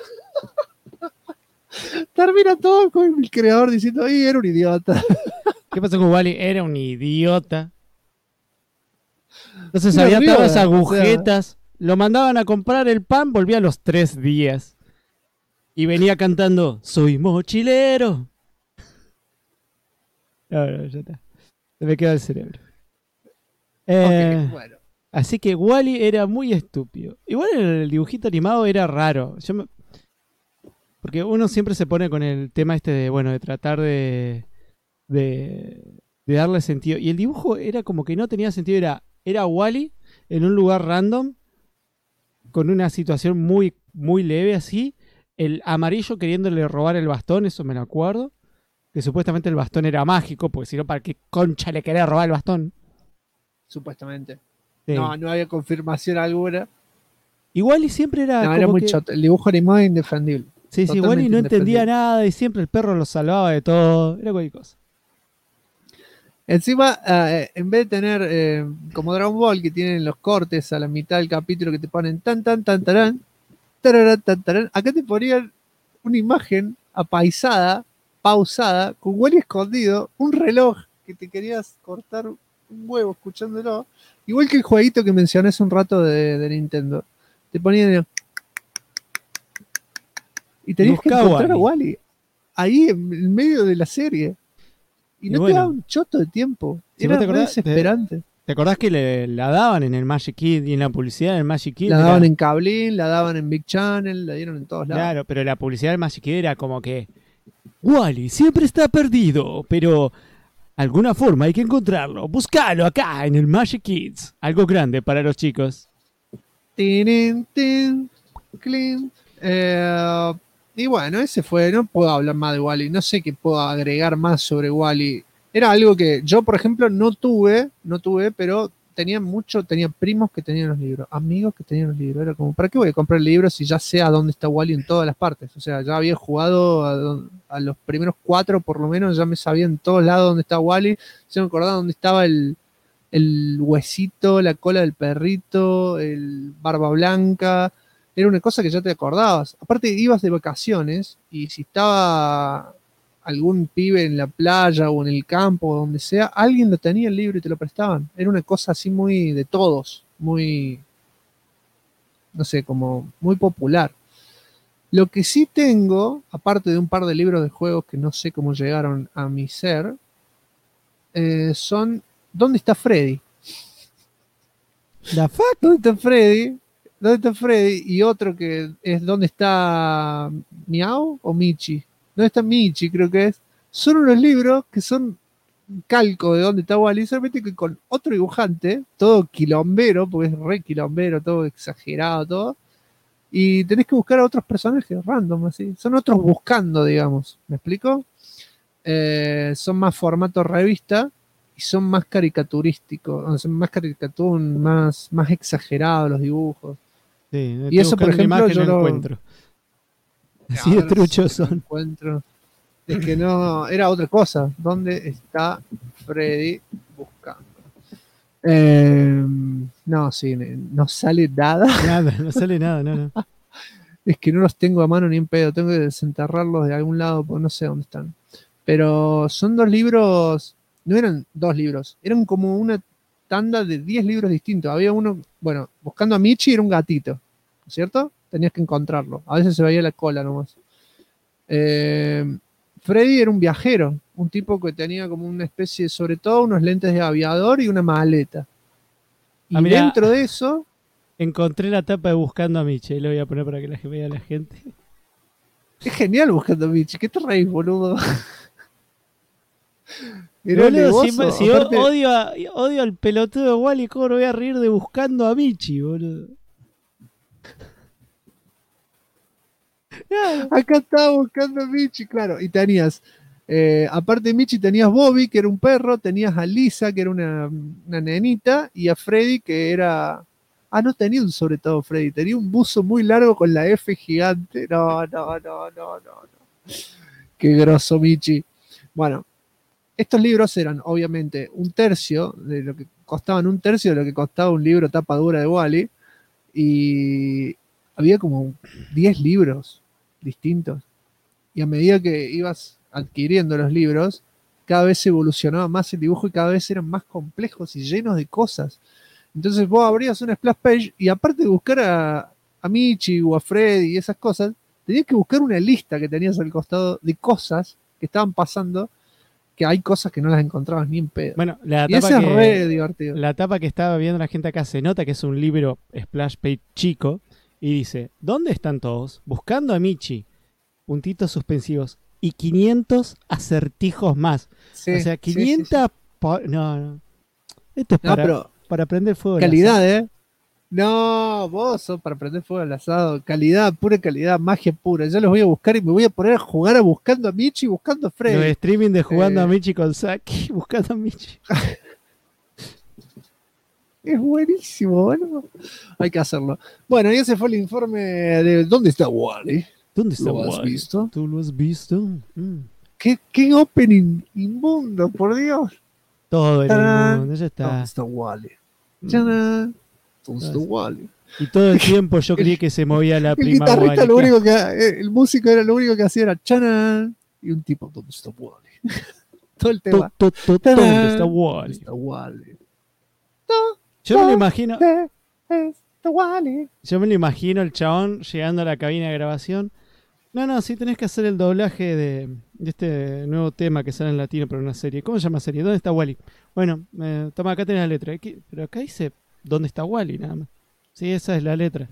Termina todo con el creador diciendo, ¡ay, era un idiota! ¿qué pasó con Wally? Era un idiota. Entonces Era había horrible, todas esas o sea. agujetas. Lo mandaban a comprar el pan, volvía a los 3 días. Y venía cantando, soy mochilero. No, ya está. Se me queda el cerebro. Ok, bueno. Así que Wally era muy estúpido. Igual en el dibujito animado era raro. Porque uno siempre se pone con el tema este de, bueno, de tratar de darle sentido. Y el dibujo era como que no tenía sentido. Era Wally en un lugar random, con una situación muy, muy leve así. El amarillo queriéndole robar el bastón, eso me lo acuerdo. Que supuestamente el bastón era mágico, porque si no, ¿para qué concha le quería robar el bastón? Supuestamente. Sí. No había confirmación alguna. Y Wally siempre era No, como era muy que... choto. El dibujo animado es indefendible. Sí, Totalmente Wally no entendía indefendible. nada y siempre el perro lo salvaba de todo. Era cualquier cosa. Encima, en vez de tener como Dragon Ball, que tienen los cortes a la mitad del capítulo que te ponen tan, tan, tan, tarán, tararán, tan, tarán, acá te ponían una imagen apaisada, pausada, con Wally escondido, un reloj que te querías cortar un huevo escuchándolo, igual que el jueguito que mencioné hace un rato de Nintendo. Te ponían y tenías que Buscá encontrar a Wally. Wally ahí en medio de la serie. Y no te bueno. daba un choto de tiempo. Si Era vos te re acordás, desesperante. ¿Te acordás que la daban en el Magic Kid y en la publicidad del Magic Kid? La era- daban en Cablín, la daban en Big Channel, la dieron en todos lados. Claro, pero la publicidad del Magic Kid era como que Wally siempre está perdido, pero alguna forma hay que encontrarlo. Búscalo acá en el Magic Kids. Algo grande para los chicos. Tinin, tin, clin. Y bueno, ese fue. No puedo hablar más de Wally. No sé qué puedo agregar más sobre Wally. Era algo que yo, por ejemplo, no tuve, pero tenía primos que tenían los libros, amigos que tenían los libros. Era como, ¿para qué voy a comprar libros si ya sé a dónde está Wally en todas las partes? O sea, ya había jugado a los primeros 4, por lo menos, ya me sabía en todos lados dónde está Wally. Ya me acordaba dónde estaba el huesito, la cola del perrito, el barba blanca. Era una cosa que ya te acordabas. Aparte, ibas de vacaciones y si estaba algún pibe en la playa o en el campo o donde sea, alguien lo tenía el libro y te lo prestaban. Era una cosa así muy de todos, muy, no sé, como muy popular. Lo que sí tengo, aparte de un par de libros de juegos que no sé cómo llegaron a mi ser, son ¿Dónde está Freddy? ¿La fuck? ¿Dónde está Freddy? ¿Dónde está Freddy? Y otro que es ¿dónde está Miau o Michi? ¿Dónde está Michi? Creo que es. Son unos libros que son un calco de dónde está Wally, solamente que con otro dibujante, todo quilombero, porque es re quilombero, todo exagerado, todo. Y tenés que buscar a otros personajes random, así. Son otros buscando, digamos. ¿Me explico? Son más formato revista y son más caricaturísticos, o sea, más caricatún, más exagerados los dibujos. Sí, Y eso, por ejemplo, imagen yo no lo encuentro. Así A de ver truchos si lo son. encuentro. Es que no, era otra cosa. ¿Dónde está Freddy buscando? No, sí, no sale nada. Nada, no sale nada, no. Es que no los tengo a mano ni en pedo. Tengo que desenterrarlos de algún lado, porque no sé dónde están. Pero son 2 libros. No eran 2 libros, eran como una tanda de 10 libros distintos. Había uno, bueno, buscando a Michi era un gatito. ¿cierto? Tenías que encontrarlo. A veces se veía la cola nomás. Freddy era un viajero, un tipo que tenía como una especie, sobre todo unos lentes de aviador y una maleta. Y mirá, dentro de eso... Encontré la tapa de Buscando a Michi. Lo voy a poner para que la vea la gente. Es genial Buscando a Michi. ¿Qué te reís, boludo? Mirá el Boludo, negocio, si aparte- odio al pelotudo de Wally, ¿cómo no voy a reír de Buscando a Michi, boludo? Acá estaba Buscando a Michi, claro. Y tenías, aparte de Michi, tenías Bobby, que era un perro, tenías a Lisa, que era una nenita, y a Freddy, que era... Ah, no tenía un sobre todo Freddy, tenía un buzo muy largo con la F gigante. No. Qué grosso Michi. Bueno, estos libros eran obviamente costaban un tercio de lo que costaba un libro tapa dura de Wally. Y había como 10 libros distintos. Y a medida que ibas adquiriendo los libros, cada vez evolucionaba más el dibujo y cada vez eran más complejos y llenos de cosas. Entonces vos abrías una splash page y aparte de buscar a Michi o a Freddy y esas cosas, tenías que buscar una lista que tenías al costado de cosas que estaban pasando, que hay cosas que no las encontrabas ni en pedo. Bueno, Y eso es re divertido. la tapa que estaba viendo la gente acá se nota que es un libro splash page chico y dice, ¿dónde están todos? Buscando a Michi. Puntitos suspensivos. Y 500 acertijos más. Sí, o sea, sí, 500... No. Esto es No, pero para prender fuego. al calidad, asado. No, vos sos para prender fuego al asado. Calidad, pura calidad, magia pura. Ya los voy a buscar y me voy a poner a jugar a Buscando a Michi y Buscando a Freddy. Los streaming de Jugando a Michi con Saki, Buscando a Michi. Es buenísimo, bueno. Hay que hacerlo. Bueno, y ese fue el informe de ¿dónde está Wally? ¿Dónde está ¿Lo has Wally? visto? ¿Tú lo has visto? ¿Qué opening inmundo, por Dios? Todo era ¡Tarán! inmundo, ya ¿Dónde está. está Wally? ¡Tarán! ¿Dónde está Wally? Y todo el tiempo yo creí que se movía la El prima guitarrista, Wally. lo único el músico era lo único que hacía era ¡Chanan! Y un tipo, ¿dónde está Wally? Todo el tema. ¿Dónde ¡Tarán! está ¿Dónde Wally? está Wally? Yo me lo imagino. ¿Dónde está Wally? Yo me lo imagino el chabón llegando a la cabina de grabación. No, sí tenés que hacer el doblaje de este nuevo tema que sale en latino para una serie. ¿Cómo se llama la serie? ¿Dónde está Wally? Bueno, toma, acá tenés la letra. Pero acá dice ¿dónde está Wally? Nada más. Sí, esa es la letra.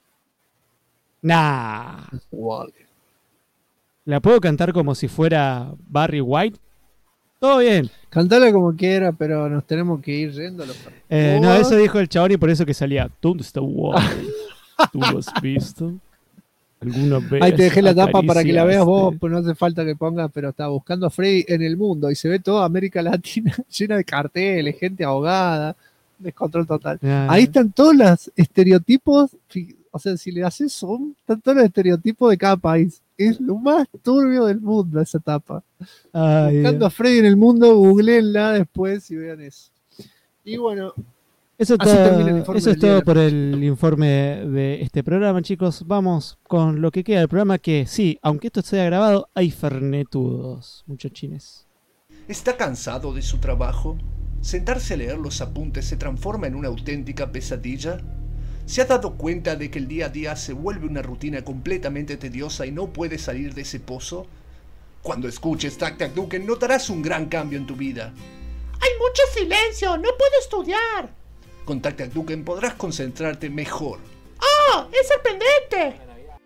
Nah. Wally. ¿La puedo cantar como si fuera Barry White? Todo bien. Cantala como quiera, pero nos tenemos que ir yendo a los No, eso dijo el chabón y por eso que salía ¿dónde está Wally? ¿Tú lo has visto? ¿Alguna vez Ahí te dejé la tapa para que la veas vos, acariciaste? pues no hace falta que pongas, pero estaba buscando a Freddy en el mundo y se ve toda América Latina llena de carteles, gente ahogada, descontrol total. Ah. Ahí están todos los estereotipos, o sea, si le haces zoom, están todos los estereotipos de cada país. Es lo más turbio del mundo esa etapa. Ay, Buscando a Freddy en el mundo, googleenla después y vean eso. Y bueno, Eso, así termina el informe eso es del día todo de la por fecha. el informe de este programa, chicos. Vamos con lo que queda del programa, que sí, aunque esto sea grabado, hay fernetudos, muchachines. ¿Está cansado de su trabajo? ¿Sentarse a leer los apuntes se transforma en una auténtica pesadilla? ¿Se ha dado cuenta de que el día a día se vuelve una rutina completamente tediosa y no puede salir de ese pozo? Cuando escuches Tac Tac Duken notarás un gran cambio en tu vida. Hay mucho silencio, no puedo estudiar. Con Tac Tac Duken podrás concentrarte mejor. ¡Oh, es sorprendente!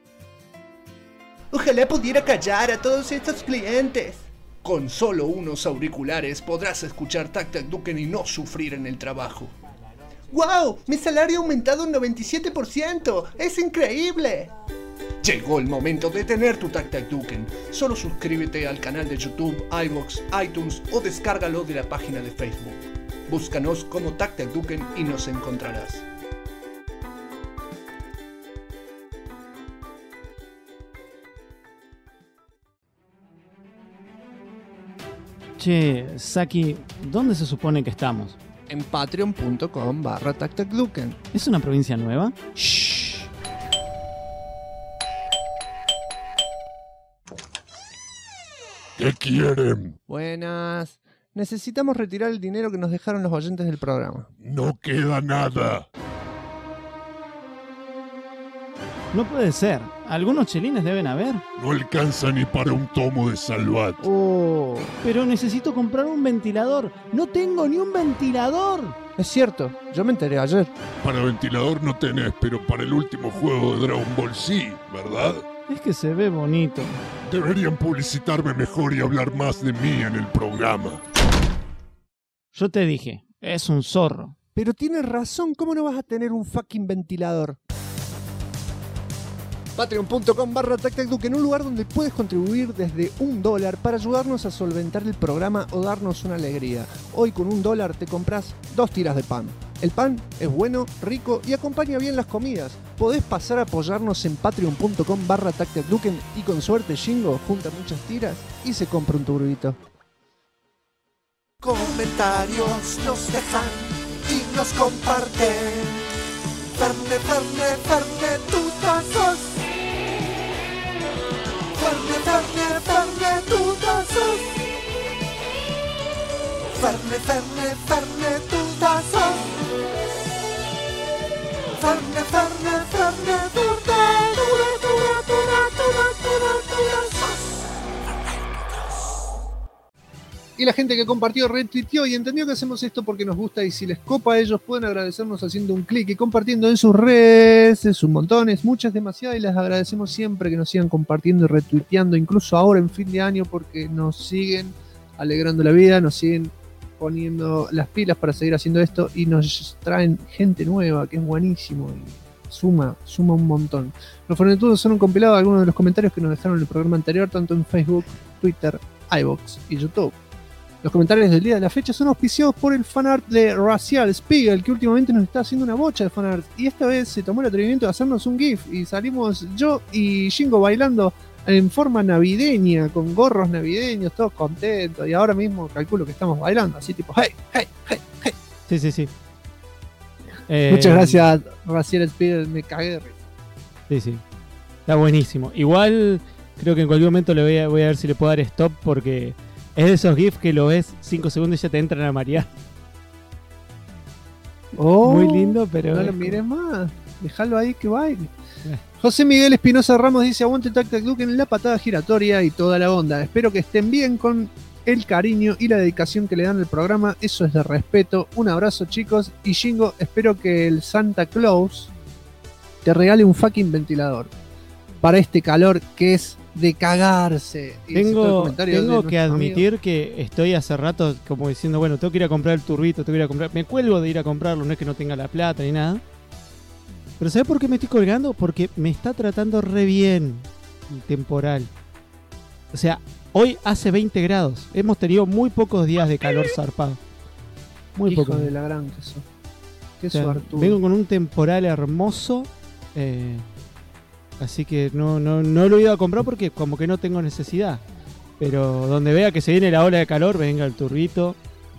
Ojalá pudiera callar a todos estos clientes. Con solo unos auriculares podrás escuchar Tac Tac Duken y no sufrir en el trabajo. ¡Wow! Mi salario ha aumentado un 97%. ¡Es increíble! Llegó el momento de tener tu Tac Tac Duken. Solo suscríbete al canal de YouTube, iVoox, iTunes o descárgalo de la página de Facebook. Búscanos como Tac Tac Duken y nos encontrarás. Che, Saki, ¿dónde se supone que estamos? En patreon.com/tactacduken. ¿Es una provincia nueva? Shh. ¿Qué quieren? Buenas. Necesitamos retirar el dinero que nos dejaron los oyentes del programa. No queda nada. No puede ser. Algunos chelines deben haber. No alcanza ni para un tomo de Salvat. Oh, Pero necesito comprar un ventilador. No tengo ni un ventilador. es cierto, yo me enteré ayer. Para ventilador no tenés, pero para el último juego de Dragon Ball sí, ¿verdad? Es que se ve bonito. Deberían publicitarme mejor y hablar más de mí en el programa. Yo te dije, es un zorro. Pero tienes razón, ¿cómo no vas a tener un fucking ventilador? Patreon.com/TacTacDuque, en un lugar donde puedes contribuir desde $1 para ayudarnos a solventar el programa o darnos una alegría. Hoy con $1 te compras 2 tiras de pan. El pan es bueno, rico y acompaña bien las comidas. Podés pasar a apoyarnos en patreon.com/TacTacDuque y con suerte Shingo junta muchas tiras y se compra un turbito. Comentarios nos dejan y nos comparten. Ferne, tutazos. Ferne, tutazos. Ferne, tutazos. Ferne, Y la gente que compartió, retuiteó y entendió que hacemos esto porque nos gusta y si les copa a ellos pueden agradecernos haciendo un clic y compartiendo en sus redes, en sus montones, muchas demasiadas y les agradecemos siempre que nos sigan compartiendo y retuiteando, incluso ahora en fin de año porque nos siguen alegrando la vida, nos siguen poniendo las pilas para seguir haciendo esto y nos traen gente nueva que es buenísimo y suma un montón. Los Fernetudos son un compilado de algunos de los comentarios que nos dejaron en el programa anterior, tanto en Facebook, Twitter, iVoox y YouTube. Los comentarios del día de la fecha son auspiciados por el fanart de Racial Spiegel, que últimamente nos está haciendo una bocha de fanart. Y esta vez se tomó el atrevimiento de hacernos un GIF. Y salimos yo y Shingo bailando en forma navideña, con gorros navideños, todos contentos. Y ahora mismo calculo que estamos bailando, así tipo, hey, hey, hey, hey. Sí. Muchas gracias, Racial Spiegel, me cagué de risa. Sí. Está buenísimo. Igual creo que en cualquier momento voy a ver si le puedo dar stop porque... es de esos GIFs que lo ves 5 segundos y ya te entran a marear. Oh, muy lindo, pero... no lo mires más. Déjalo ahí que baile. José Miguel Espinosa Ramos dice: aguante TacTacDuque en la patada giratoria y toda la onda. Espero que estén bien con el cariño y la dedicación que le dan al programa. Eso es de respeto. Un abrazo, chicos. Y Shingo, espero que el Santa Claus te regale un fucking ventilador para este calor que es de cagarse. Y tengo que admitir que estoy hace rato como diciendo, bueno, tengo que ir a comprar el turbito, me cuelgo de ir a comprarlo, no es que no tenga la plata ni nada. Pero ¿sabes por qué me estoy colgando? Porque me está tratando re bien el temporal. O sea, hoy hace 20 grados. Hemos tenido muy pocos días de calor zarpado. Muy hijo pocos. de la gran queso. Qué O sea, suertudo. vengo con un temporal hermoso. Así que no lo he ido a comprar porque como que no tengo necesidad. Pero donde vea que se viene la ola de calor, venga el turbito.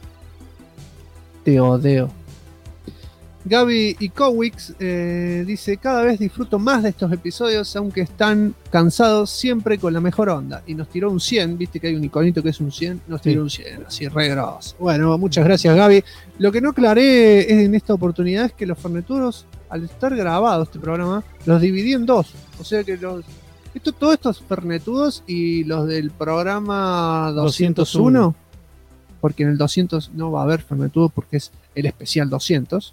Te odio. Gaby y Cowix dice: cada vez disfruto más de estos episodios, aunque están cansados, siempre con la mejor onda. Y nos tiró un 100, viste que hay un iconito que es un 100, nos tiró un 100, así re grosso. Bueno, muchas gracias, Gaby. Lo que no aclaré en esta oportunidad es que los Ferneturos, al estar grabado este programa, los dividí en dos. O sea que todos estos Fernetudos y los del programa 201, porque en el 200 no va a haber Fernetudos porque es el especial 200,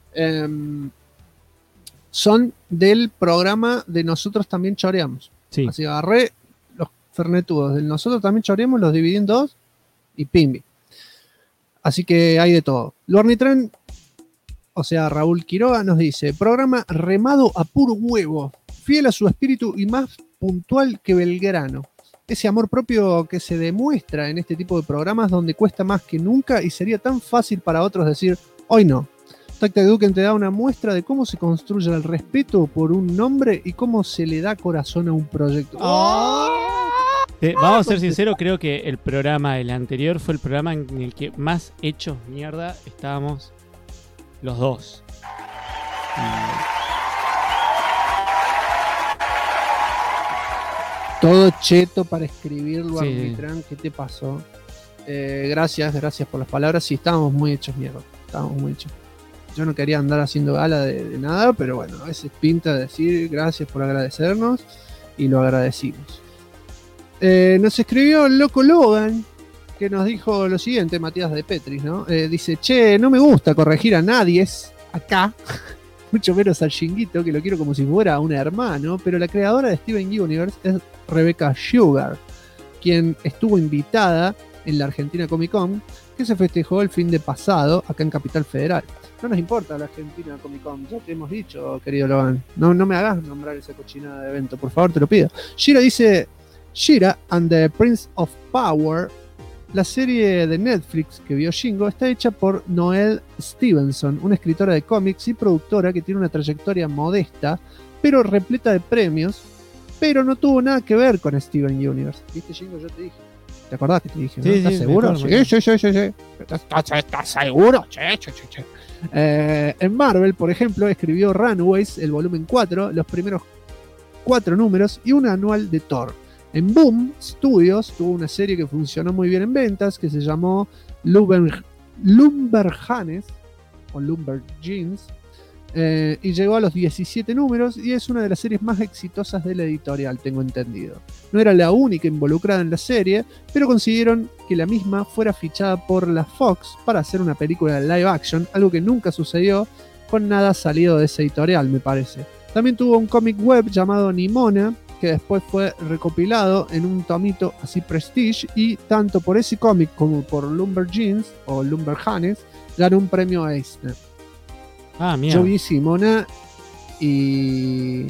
son del programa de Nosotros También Choreamos. Sí. Así agarré los Fernetudos del Nosotros También Choreamos, los dividí en dos y pimbi. Así que hay de todo. Luarnitran, o sea, Raúl Quiroga, nos dice: programa remado a puro huevo, fiel a su espíritu y más puntual que Belgrano. Ese amor propio que se demuestra en este tipo de programas donde cuesta más que nunca y sería tan fácil para otros decir, hoy no. TacTacDuque te da una muestra de cómo se construye el respeto por un nombre y cómo se le da corazón a un proyecto. Vamos a ser sinceros, creo que el anterior fue el programa en el que más hechos mierda estábamos los dos. Todo cheto para escribirlo, Sí. Arbitrán, ¿qué te pasó? Gracias por las palabras. Sí, estábamos muy hechos mierda. yo no quería andar haciendo gala de nada, pero bueno, a veces pinta decir gracias por agradecernos y lo agradecimos. Nos escribió el loco Logan, que nos dijo lo siguiente, Matías de Petris, ¿no? Dice, che, no me gusta corregir a nadie acá, mucho menos al Shinguito, que lo quiero como si fuera un hermano, pero la creadora de Steven Universe es Rebecca Sugar, quien estuvo invitada en la Argentina Comic Con, que se festejó el fin de pasado acá en Capital Federal. No nos importa la Argentina Comic Con, ya te hemos dicho, querido Logan, no me hagas nombrar esa cochinada de evento, por favor, te lo pido. Shira dice, Shira and the Prince of Power. La serie de Netflix que vio Shingo está hecha por Noelle Stevenson, una escritora de cómics y productora que tiene una trayectoria modesta, pero repleta de premios, pero no tuvo nada que ver con Steven Universe. ¿Viste, Shingo? Yo te dije. ¿Te acordás que te dije? Sí, ¿no? ¿Estás seguro? Sí. ¿Estás seguro? Sí. En Marvel, por ejemplo, escribió Runaways, el volumen 4, los primeros 4 números y un anual de Thor. En Boom Studios tuvo una serie que funcionó muy bien en ventas, que se llamó Lumberjanes, o Lumberjeans, y llegó a los 17 números, y es una de las series más exitosas de la editorial, tengo entendido. No era la única involucrada en la serie, pero consiguieron que la misma fuera fichada por la Fox para hacer una película de live action, algo que nunca sucedió con nada salido de esa editorial, me parece. También tuvo un cómic web llamado Nimona, que después fue recopilado en un tomito así Prestige, y tanto por ese cómic como por Lumberjeans o Lumberjanes ganó un premio Eisner. Mierda. Yo vi Simona y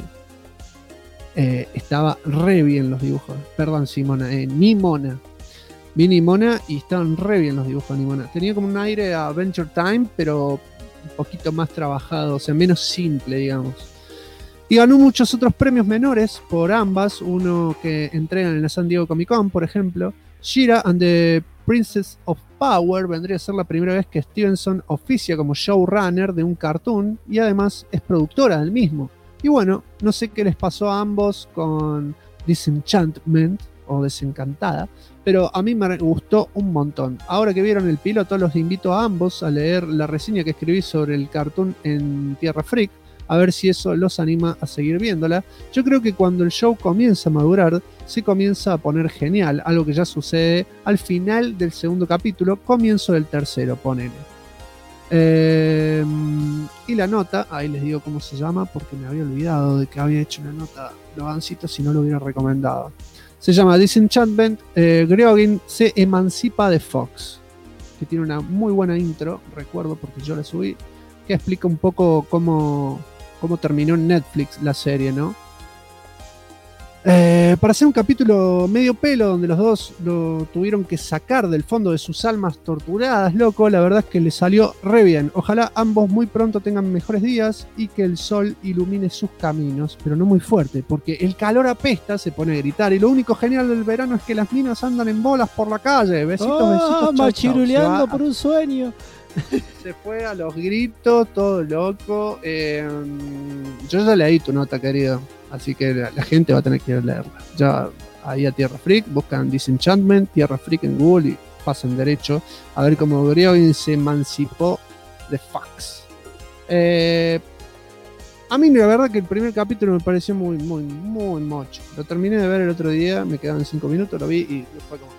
estaba re bien los dibujos. Perdón, Simona, Nimona. Vi Nimona y estaban re bien los dibujos de Nimona. Tenía como un aire a Adventure Time, pero un poquito más trabajado, o sea, menos simple, digamos. Y ganó muchos otros premios menores por ambas, uno que entregan en la San Diego Comic Con, por ejemplo. Shira and the Princess of Power vendría a ser la primera vez que Stevenson oficia como showrunner de un cartoon y además es productora del mismo. Y bueno, no sé qué les pasó a ambos con Disenchantment o Desencantada, pero a mí me gustó un montón. Ahora que vieron el piloto, los invito a ambos a leer la reseña que escribí sobre el cartoon en Tierra Freak, a ver si eso los anima a seguir viéndola. Yo creo que cuando el show comienza a madurar, se comienza a poner genial, algo que ya sucede al final del segundo capítulo, comienzo del tercero, ponele. Y la nota, ahí les digo cómo se llama, porque me había olvidado de que había hecho una nota Logancito, si no lo hubiera recomendado. Se llama Disenchantment, Greogin se emancipa de Fox, que tiene una muy buena intro, recuerdo porque yo la subí, que explica un poco cómo terminó en Netflix la serie, ¿no? Para hacer un capítulo medio pelo donde los dos lo tuvieron que sacar del fondo de sus almas torturadas, loco, la verdad es que le salió re bien. Ojalá ambos muy pronto tengan mejores días y que el sol ilumine sus caminos, pero no muy fuerte, porque el calor apesta, se pone a gritar, y lo único genial del verano es que las minas andan en bolas por la calle. Besitos, besitos, chau, machiruleando chau. por un sueño. Se fue a los gritos, todo loco. Yo ya leí tu nota, querido, así que la gente va a tener que ir a leerla. Ya ahí a Tierra Freak, buscan Disenchantment, Tierra Freak en Google y pasen derecho a ver cómo Greogin se emancipó de Fox. A mí la verdad que el primer capítulo me pareció muy mocho. Lo terminé de ver el otro día, me quedaban 5 minutos, lo vi y fue como...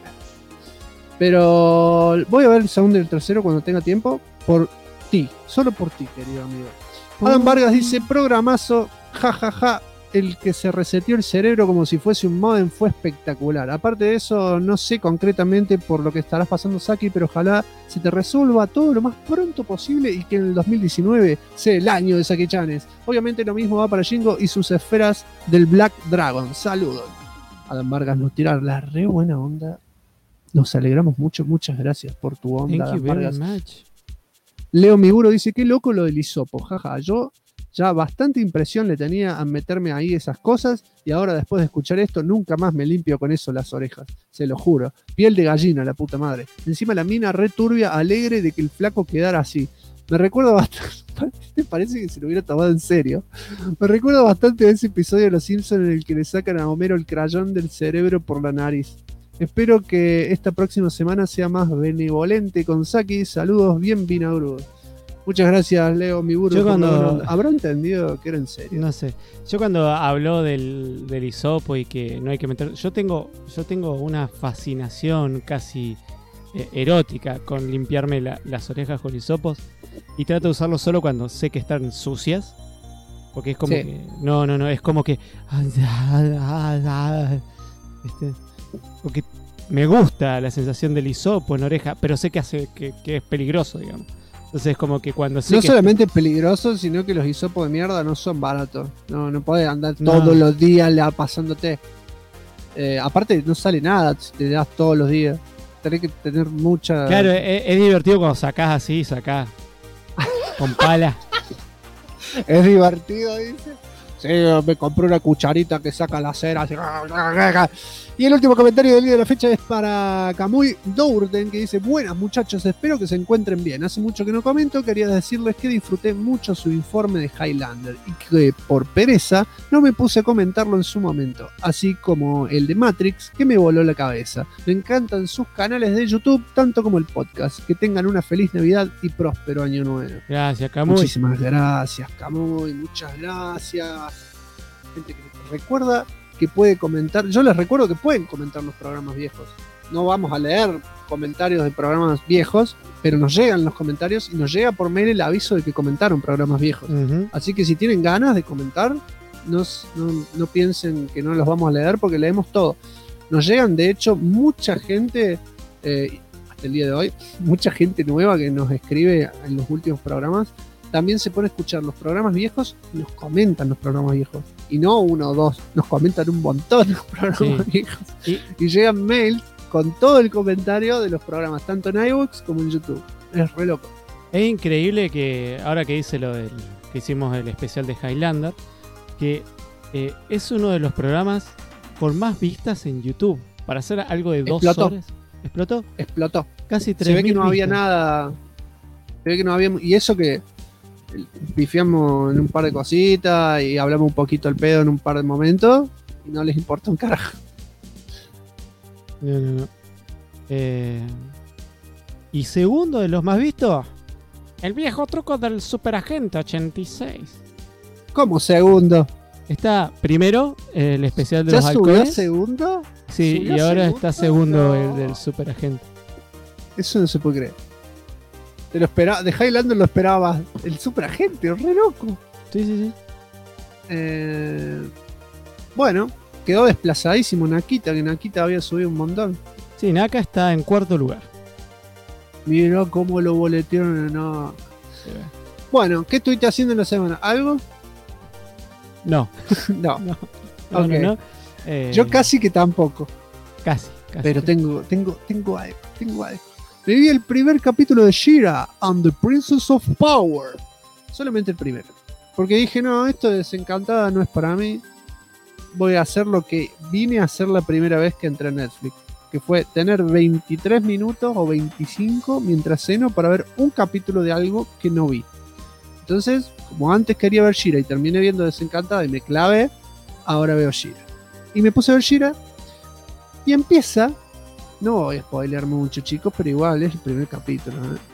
Pero voy a ver el segundo y el tercero cuando tenga tiempo, por ti, solo por ti, querido amigo. Adam Vargas dice, programazo, jajaja, el que se reseteó el cerebro como si fuese un modem fue espectacular. Aparte de eso, no sé concretamente por lo que estarás pasando, Saki, pero ojalá se te resuelva todo lo más pronto posible y que en el 2019 sea el año de Saki-chanes. Obviamente lo mismo va para Shingo y sus esferas del Black Dragon. Saludos. Adam Vargas nos tira la re buena onda. Nos alegramos mucho, muchas gracias por tu onda. Thank you very much. Leo Miguro dice, qué loco lo del hisopo, jaja, yo ya bastante impresión le tenía a meterme ahí esas cosas y ahora después de escuchar esto nunca más me limpio con eso las orejas, se lo juro. Piel de gallina, la puta madre. Encima la mina re turbia, alegre de que el flaco quedara así. Me recuerda bastante, me parece que se lo hubiera tomado en serio. Me recuerda bastante a ese episodio de Los Simpsons en el que le sacan a Homero el crayón del cerebro por la nariz. Espero que esta próxima semana sea más benevolente con Saki. Saludos bien vinagrudos. Muchas gracias, Leo, mi burro. Yo cuando- ¿Habrá entendido que era en serio? No sé. Yo cuando habló del hisopo y que no hay que meter... Yo tengo una fascinación casi erótica con limpiarme las orejas con hisopos. Y trato de usarlo solo cuando sé que están sucias. Porque es como Sí. que... No, es como que... ¿Viste? Porque me gusta la sensación del hisopo en la oreja, pero sé que hace que es peligroso, digamos. Entonces es como que cuando sé No que... solamente es peligroso, sino que los hisopos de mierda no son baratos. No podés andar No. todos los días pasándote. Aparte, no sale nada si te das todos los días. Tenés que tener mucha. Claro, es divertido cuando sacás así, sacás con pala. Es divertido, dice. Sí, me compré una cucharita que saca la cera. Así. Y el último comentario del día de la fecha es para Camuy Dourden, que dice: buenas muchachos, espero que se encuentren bien. Hace mucho que no comento, quería decirles que disfruté mucho su informe de Highlander y que por pereza no me puse a comentarlo en su momento, así como el de Matrix, que me voló la cabeza. Me encantan sus canales de YouTube, tanto como el podcast. Que tengan una feliz Navidad y próspero año nuevo. Gracias, Camuy. Muchísimas gracias, Camuy, muchas gracias. Gente que recuerda que puede comentar. Yo les recuerdo que pueden comentar los programas viejos. No vamos a leer comentarios de programas viejos, pero nos llegan los comentarios y nos llega por mail el aviso de que comentaron programas viejos. Ujú. Así que si tienen ganas de comentar, no piensen que no los vamos a leer porque leemos todo. Nos llegan, de hecho, mucha gente, hasta el día de hoy, mucha gente nueva que nos escribe en los últimos programas. También se pone a escuchar los programas viejos y nos comentan los programas viejos. Y no uno o dos, nos comentan un montón los programas Sí. viejos. Y- Y llegan mail con todo el comentario de los programas, tanto en iVoox como en YouTube. Es re loco. Es increíble que ahora que hice que hicimos el especial de Highlander, que es uno de los programas con más vistas en YouTube. Para hacer algo de 2 Explotó. horas. ¿Explotó? Explotó. Casi 3.000 Se ve que no había vistas. nada. Se ve que no había. Y eso que pifiamos en un par de cositas y hablamos un poquito al pedo en un par de momentos y no les importa un carajo. No. Y segundo de los más vistos, el viejo truco del Superagente 86. ¿Cómo segundo? Está primero el especial de ¿Ya los subió halcones. segundo? Sí, ¿Subió y ahora segundo? está segundo No. el del Superagente. Eso no se puede creer. Te lo esperaba, de Highlander lo esperaba el superagente, re loco. Sí. Bueno, quedó desplazadísimo Nakita, que Nakita había subido un montón. Sí, Naka está en cuarto lugar. Mirá cómo lo boletearon. No. Bueno, ¿qué estuviste haciendo en la semana? ¿Algo? No. No. Ok. No. Yo casi que tampoco. Casi. Pero tengo algo. Me vi el primer capítulo de She-Ra and the Princess of Power. Solamente el primero. Porque dije, no, esto de Desencantada no es para mí. Voy a hacer lo que vine a hacer la primera vez que entré a Netflix. Que fue tener 23 minutos o 25 mientras ceno para ver un capítulo de algo que no vi. Entonces, como antes quería ver She-Ra y terminé viendo Desencantada y me clavé, ahora veo She-Ra. Y me puse a ver She-Ra y empieza... No voy a spoilear mucho, chicos, pero igual es el primer capítulo.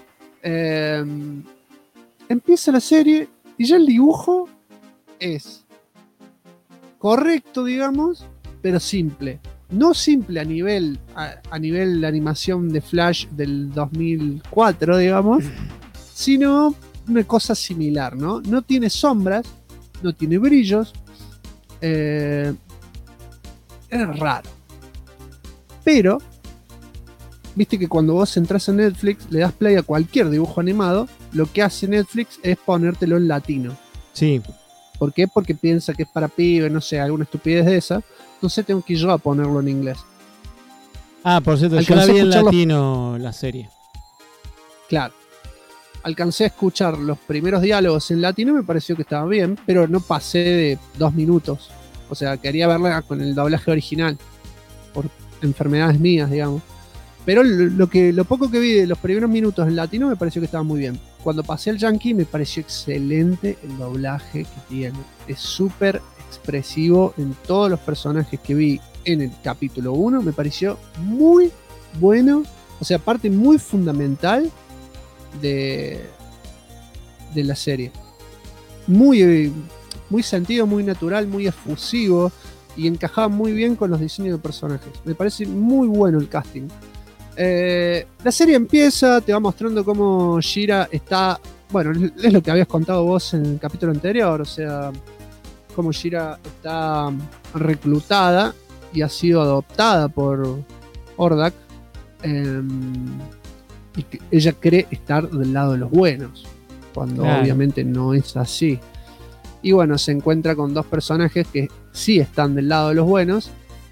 Empieza la serie y ya el dibujo es correcto, digamos, pero simple. No simple a nivel de animación de Flash del 2004, digamos, sino una cosa similar, ¿no? No tiene sombras, no tiene brillos. Es raro. Pero viste que cuando vos entras en Netflix, le das play a cualquier dibujo animado, lo que hace Netflix es ponértelo en latino. Sí. ¿Por qué? Porque piensa que es para pibes, no sé, alguna estupidez de esa. Entonces tengo que ir yo a ponerlo en inglés. Ah, por cierto, yo la Alcancé a vi en escucharlo. latino la serie. Claro. Alcancé a escuchar los primeros diálogos en latino y me pareció que estaba bien, pero no pasé de 2 minutos. O sea, quería verla con el doblaje original. Por enfermedades mías, digamos. Pero lo poco que vi de los primeros minutos en latino me pareció que estaba muy bien. Cuando pasé al yankee me pareció excelente el doblaje que tiene. Es súper expresivo en todos los personajes que vi en el capítulo 1. Me pareció muy bueno. O sea, parte muy fundamental de de la serie. Muy sentido, muy natural, muy efusivo y encajaba muy bien con los diseños de personajes. Me parece muy bueno el casting. La serie empieza, te va mostrando cómo Shira está, bueno, es lo que habías contado vos en el capítulo anterior, o sea, cómo Shira está reclutada y ha sido adoptada por Hordak, y que ella cree estar del lado de los buenos, cuando obviamente no es así. Y bueno, se encuentra con dos personajes que sí están del lado de los buenos,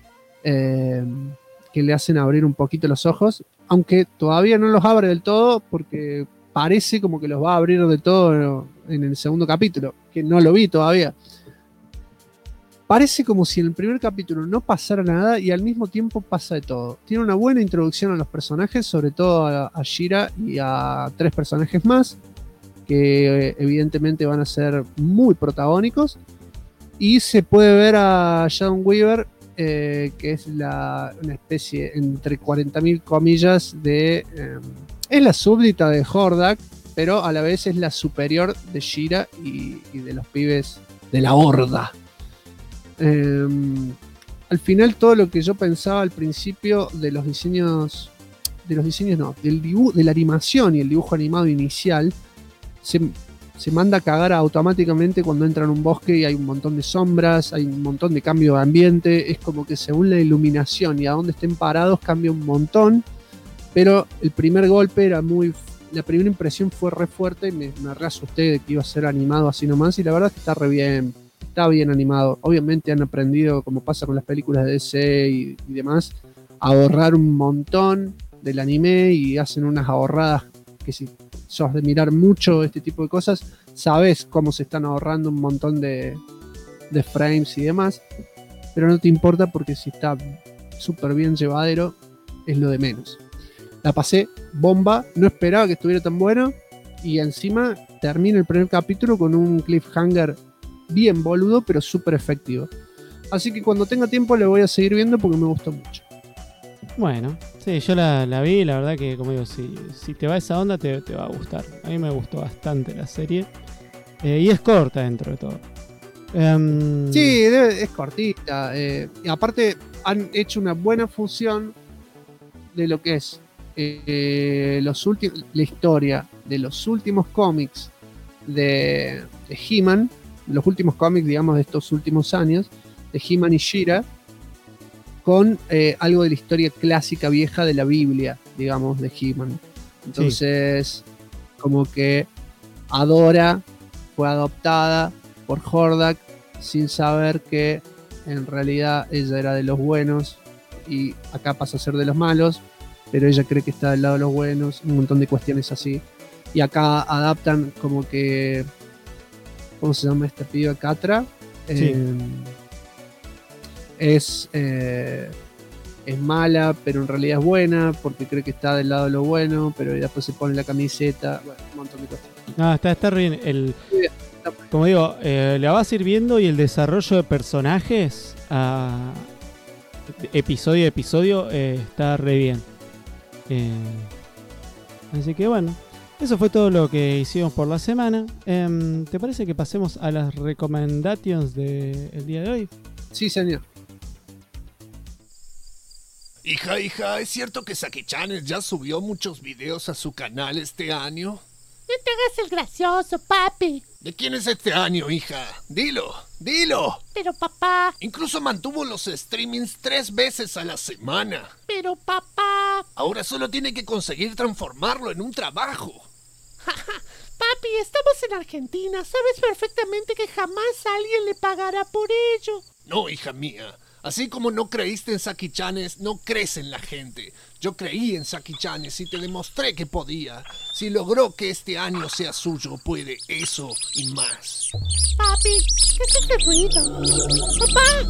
que le hacen abrir un poquito los ojos, aunque todavía no los abre del todo, porque parece como que los va a abrir del todo en el segundo capítulo, que no lo vi todavía. Parece como si en el primer capítulo no pasara nada y al mismo tiempo pasa de todo. Tiene una buena introducción a los personajes, sobre todo a Shira y a 3 personajes más, que evidentemente van a ser muy protagónicos. Y se puede ver a John Weaver, que es una especie, entre 40.000 comillas, de... es la súbdita de Hordak, pero a la vez es la superior de Shira y de los pibes de la Horda. Al final, todo lo que yo pensaba al principio de los diseños no, de la animación y el dibujo animado inicial, se manda a cagar automáticamente cuando entra en un bosque y hay un montón de sombras, hay un montón de cambio de ambiente. Es como que según la iluminación y a dónde estén parados cambia un montón, pero el primer golpe era la primera impresión fue re fuerte y me re asusté de que iba a ser animado así nomás, y la verdad es que está re bien, está bien animado. Obviamente han aprendido, como pasa con las películas de DC y demás, a ahorrar un montón del anime, y hacen unas ahorradas que si sos de mirar mucho este tipo de cosas, sabes cómo se están ahorrando un montón de frames y demás, pero no te importa porque si está súper bien llevadero es lo de menos. La pasé bomba, no esperaba que estuviera tan bueno, y encima termina el primer capítulo con un cliffhanger bien boludo pero súper efectivo. Así que cuando tenga tiempo le voy a seguir viendo porque me gustó mucho. Bueno, sí, yo la vi, la verdad que, como digo, si te va esa onda te va a gustar. A mí me gustó bastante la serie, y es corta dentro de todo. Sí, es cortita, y aparte han hecho una buena fusión de lo que es la historia de los últimos cómics de He-Man, los últimos cómics, digamos, de estos últimos años, de He-Man y She-Ra, con algo de la historia clásica vieja de la Biblia, digamos, de He-Man. Entonces, como que Adora fue adoptada por Hordak sin saber que en realidad ella era de los buenos y acá pasa a ser de los malos, pero ella cree que está del lado de los buenos, un montón de cuestiones así. Y acá adaptan como que... ¿Cómo se llama esta piba? Catra. Sí. Es mala, pero en realidad es buena, porque cree que está del lado de lo bueno, pero después se pone la camiseta. Bueno, un montón de cosas. Está re bien. Como digo, la vas a ir viendo, y el desarrollo de personajes episodio a episodio está re bien. Así que bueno, eso fue todo lo que hicimos por la semana. ¿Te parece que pasemos a las recommendations del día de hoy? Sí, señor. Hija, ¿es cierto que Saki-chan ya subió muchos videos a su canal este año? No te hagas el gracioso, papi. ¿De quién es este año, hija? Dilo. Pero papá. Incluso mantuvo los streamings 3 veces a la semana. Pero papá. Ahora solo tiene que conseguir transformarlo en un trabajo. Papi, estamos en Argentina. Sabes perfectamente que jamás alguien le pagará por ello. No, hija mía. Así como no creíste en Saki-chanes, no crees en la gente. Yo creí en Saki-chanes y te demostré que podía. Si logró que este año sea suyo, puede eso y más. Papi, ¿qué es este ruido? ¡Papá!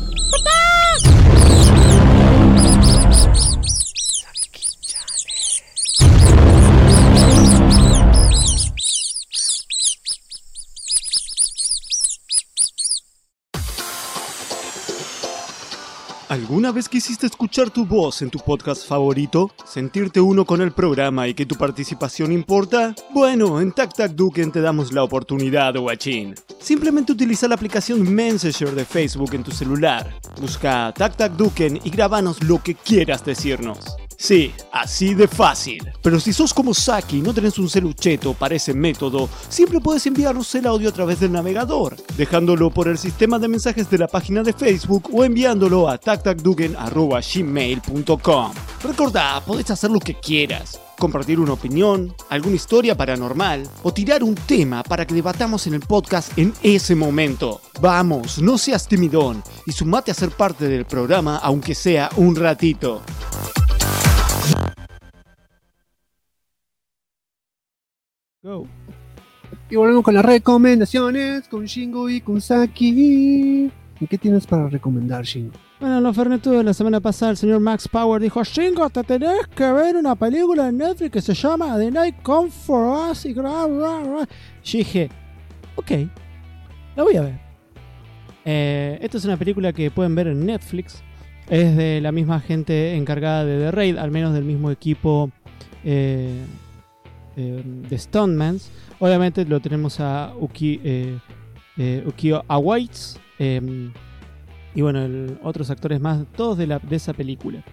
¿Alguna ¿Alguna vez quisiste escuchar tu voz en tu podcast favorito? ¿Sentirte uno con el programa y que tu participación importa? Bueno, en TacTacDuken te damos la oportunidad, guachín. Simplemente utiliza la aplicación Messenger de Facebook en tu celular. Busca TacTacDuken y grábanos lo que quieras decirnos. Sí, así de fácil. Pero si sos como Saki y no tenés un celucheto para ese método, siempre puedes enviarnos el audio a través del navegador, dejándolo por el sistema de mensajes de la página de Facebook o enviándolo a tactacduken@gmail.com. Recordá, podés hacer lo que quieras. Compartir una opinión, alguna historia paranormal o tirar un tema para que debatamos en el podcast en ese momento. Vamos, no seas timidón y sumate a ser parte del programa aunque sea un ratito. Go. Y volvemos con las recomendaciones con Shingo y con Saki. ¿Y qué tienes para recomendar, Shingo? Bueno, en los Fernetudos de la semana pasada el señor Max Power dijo: Shingo, te tenés que ver una película en Netflix que se llama The Night Come For Us y bla, bla, bla. Yo dije, ok, la voy a ver. Esta es una película que pueden ver en Netflix. Es de la misma gente encargada de The Raid, al menos del mismo equipo de Stonemans. Obviamente lo tenemos a Ukio Awaits y bueno, otros actores más, todos de esa película.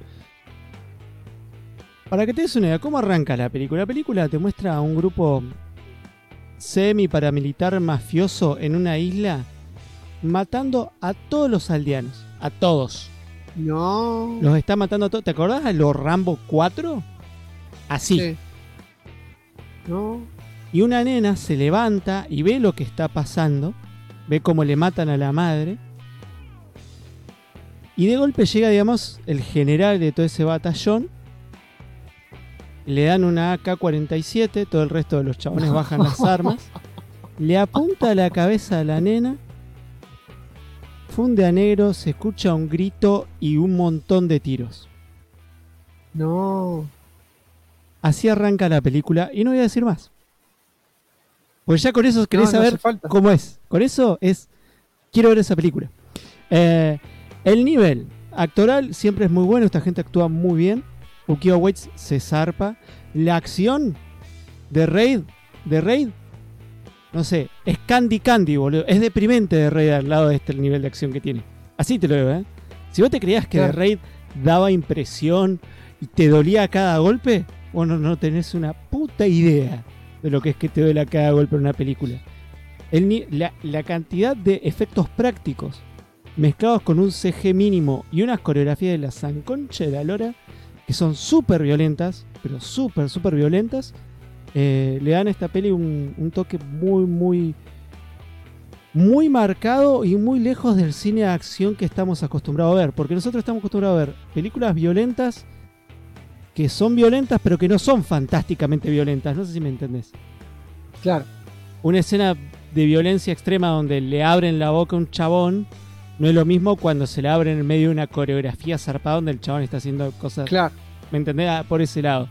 Para que te des una idea, ¿cómo arranca la película? La película te muestra a un grupo semi-paramilitar mafioso en una isla matando a todos los aldeanos. A todos. No. Los está matando a todos. ¿Te acordás de los Rambo 4? Así. Sí. No. Y una nena se levanta y ve lo que está pasando. Ve cómo le matan a la madre. Y de golpe llega, digamos, el general de todo ese batallón. Le dan una AK-47. Todo el resto de los chabones bajan las armas. Le apunta a la cabeza a la nena. Funde a negro. Se escucha un grito y un montón de tiros. No. Así arranca la película y no voy a decir más. Pues ya con eso querés saber cómo es. Con eso es... Quiero ver esa película. El nivel actoral siempre es muy bueno. Esta gente actúa muy bien. Ukio Awaits se zarpa. La acción de Raid, no sé, es Candy, boludo. Es deprimente de Raid al lado de el nivel de acción que tiene. Así te lo digo, ¿eh? Si vos te creías que de Raid daba impresión y te dolía cada golpe, bueno, no tenés una puta idea de lo que es que te duele cada golpe en una película. La cantidad de efectos prácticos mezclados con un CG mínimo y unas coreografías de la sanconcha de la lora que son súper violentas, pero súper violentas, le dan a esta peli un toque muy marcado y muy lejos del cine de acción que estamos acostumbrados a ver, porque nosotros estamos acostumbrados a ver películas violentas que son violentas pero que no son fantásticamente violentas. No sé si me entendés. Claro. Una escena de violencia extrema donde le abren la boca a un chabón no es lo mismo cuando se le abre en medio de una coreografía zarpada donde el chabón está haciendo cosas. Claro. ¿Me entendés? Por ese lado.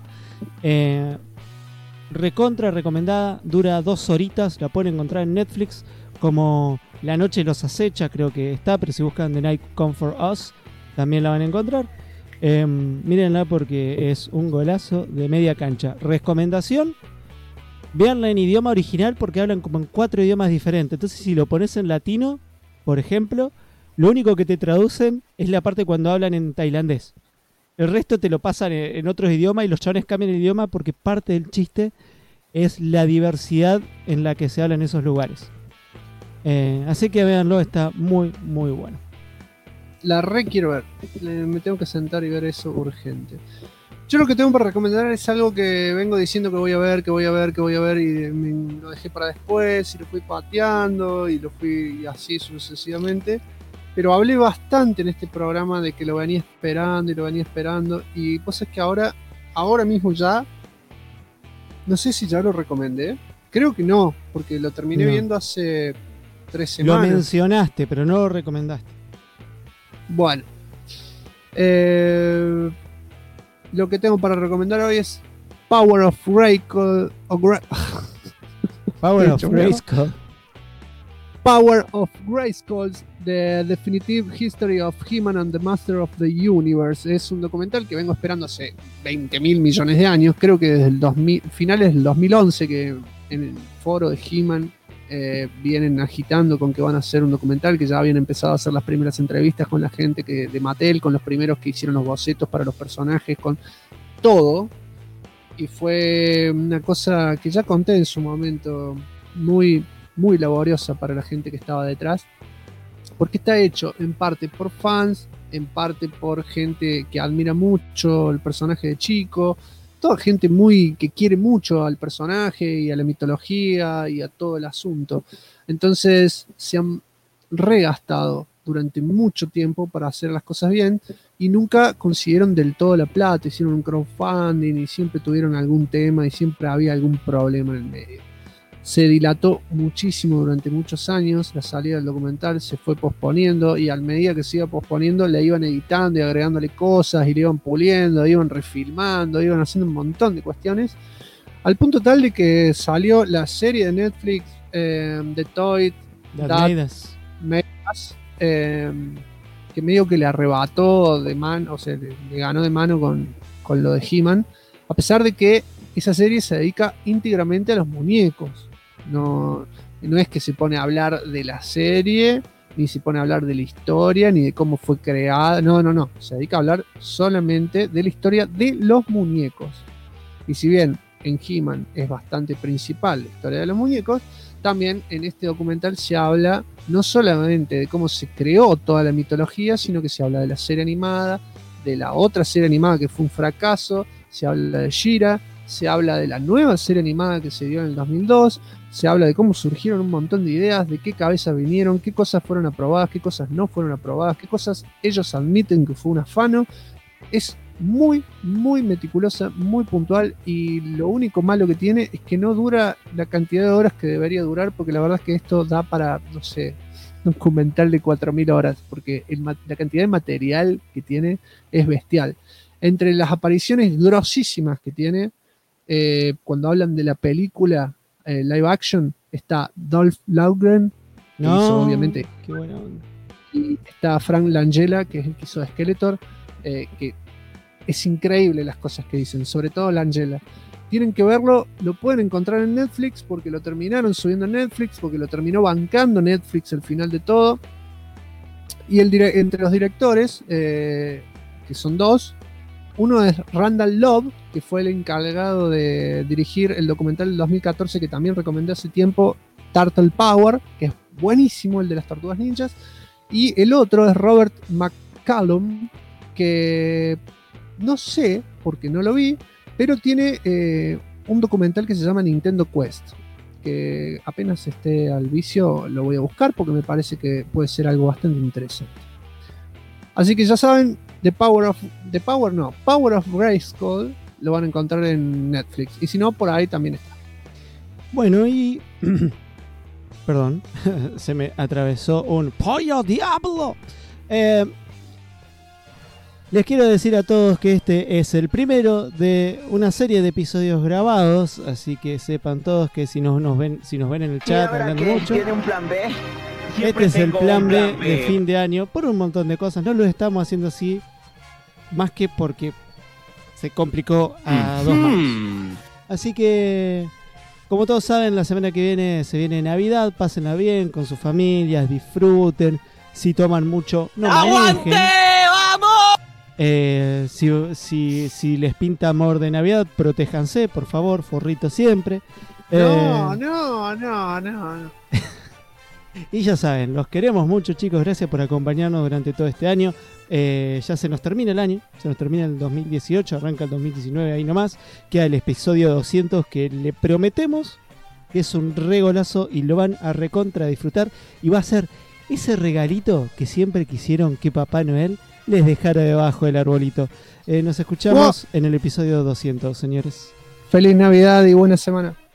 Recontra recomendada. Dura 2 horitas. La pueden encontrar en Netflix como La Noche los acecha, creo que está. Pero si buscan The Night Come For Us también la van a encontrar. Mírenla porque es un golazo de media cancha. Recomendación: véanla en idioma original porque hablan como en 4 idiomas diferentes. Entonces si lo pones en latino, por ejemplo, lo único que te traducen es la parte cuando hablan en tailandés. El resto te lo pasan en otros idiomas y los chabones cambian el idioma porque parte del chiste es la diversidad en la que se habla en esos lugares. Así que véanlo, está muy bueno. La quiero ver. Me tengo que sentar y ver eso urgente. Yo lo que tengo para recomendar es algo que vengo diciendo que voy a ver y lo dejé para después y lo fui pateando y lo fui así sucesivamente. Pero hablé bastante en este programa de que lo venía esperando y vos es que ahora mismo ya, no sé si ya lo recomendé. Creo que no, porque lo terminé viendo hace 3 semanas. Lo mencionaste, pero no lo recomendaste. Bueno. Lo que tengo para recomendar hoy es Power of Grayskull. Power of Grayskull, The Definitive History of He-Man and the Master of the Universe. Es un documental que vengo esperando hace 20.000 millones de años. Creo que desde el finales del 2011 que en el foro de He-Man vienen agitando con que van a hacer un documental, que ya habían empezado a hacer las primeras entrevistas con la gente de Mattel, con los primeros que hicieron los bocetos para los personajes, con todo. Y fue una cosa que ya conté en su momento, muy, muy laboriosa para la gente que estaba detrás, porque está hecho en parte por fans, en parte por gente que admira mucho el personaje de Chico, toda gente que quiere mucho al personaje y a la mitología y a todo el asunto. Entonces se han regastado durante mucho tiempo para hacer las cosas bien y nunca consiguieron del todo la plata. Hicieron un crowdfunding y siempre tuvieron algún tema y siempre había algún problema en el medio. Se dilató muchísimo durante muchos años, la salida del documental se fue posponiendo y a medida que se iba posponiendo le iban editando y agregándole cosas y le iban puliendo, iban refilmando, iban haciendo un montón de cuestiones, al punto tal de que salió la serie de Netflix The Toy That Made Us, que medio que le arrebató de mano, o sea, le ganó de mano con lo de He-Man, a pesar de que esa serie se dedica íntegramente a los muñecos. No es que se pone a hablar de la serie, ni se pone a hablar de la historia, ni de cómo fue creada. No. Se dedica a hablar solamente de la historia de los muñecos. Y si bien en He-Man es bastante principal la historia de los muñecos, también en este documental se habla no solamente de cómo se creó toda la mitología, sino que se habla de la serie animada, de la otra serie animada que fue un fracaso, se habla de She-Ra, se habla de la nueva serie animada que se dio en el 2002, se habla de cómo surgieron un montón de ideas, de qué cabezas vinieron, qué cosas fueron aprobadas, qué cosas no fueron aprobadas, qué cosas ellos admiten que fue un afano. Es muy, muy meticulosa, muy puntual, y lo único malo que tiene es que no dura la cantidad de horas que debería durar, porque la verdad es que esto da para, no sé, un documental de 4.000 horas, porque la cantidad de material que tiene es bestial. Entre las apariciones grosísimas que tiene, cuando hablan de la película live action, está Dolph Lundgren, que hizo, obviamente, qué buena onda. Y está Frank Langella, que es el que hizo de Skeletor, que es increíble las cosas que dicen, sobre todo Langella. Tienen que verlo, lo pueden encontrar en Netflix, porque lo terminaron subiendo a Netflix, porque lo terminó bancando Netflix al final de todo. Y entre los directores, que son dos, uno es Randall Love, que fue el encargado de dirigir el documental del 2014 que también recomendé hace tiempo, Turtle Power, que es buenísimo, el de las tortugas ninjas. Y el otro es Robert McCallum, que no sé, porque no lo vi, pero tiene un documental que se llama Nintendo Quest, que apenas esté al vicio lo voy a buscar porque me parece que puede ser algo bastante interesante. Así que ya saben, Power of Grayskull lo van a encontrar en Netflix, y si no, por ahí también está. Bueno, y perdón, se me atravesó un pollo diablo. Les quiero decir a todos que este es el primero de una serie de episodios grabados, así que sepan todos que si nos ven en el chat hablando mucho, ¿tiene un plan B? este es el plan B de fin de año por un montón de cosas. No lo estamos haciendo así más que porque se complicó a dos manos. Así que, como todos saben, la semana que viene se viene Navidad. Pásenla bien con sus familias, disfruten. Si toman mucho, no manejen. Si les pinta amor de Navidad, protéjanse, por favor, forrito siempre. No. Y ya saben, los queremos mucho, chicos. Gracias por acompañarnos durante todo este año. Ya se nos termina el año, se nos termina el 2018, arranca el 2019 ahí nomás. Queda el episodio 200 que le prometemos que es un regolazo y lo van a recontra disfrutar. Y va a ser ese regalito que siempre quisieron que Papá Noel les dejara debajo del arbolito. Nos escuchamos en el episodio 200, señores. Feliz Navidad y buena semana.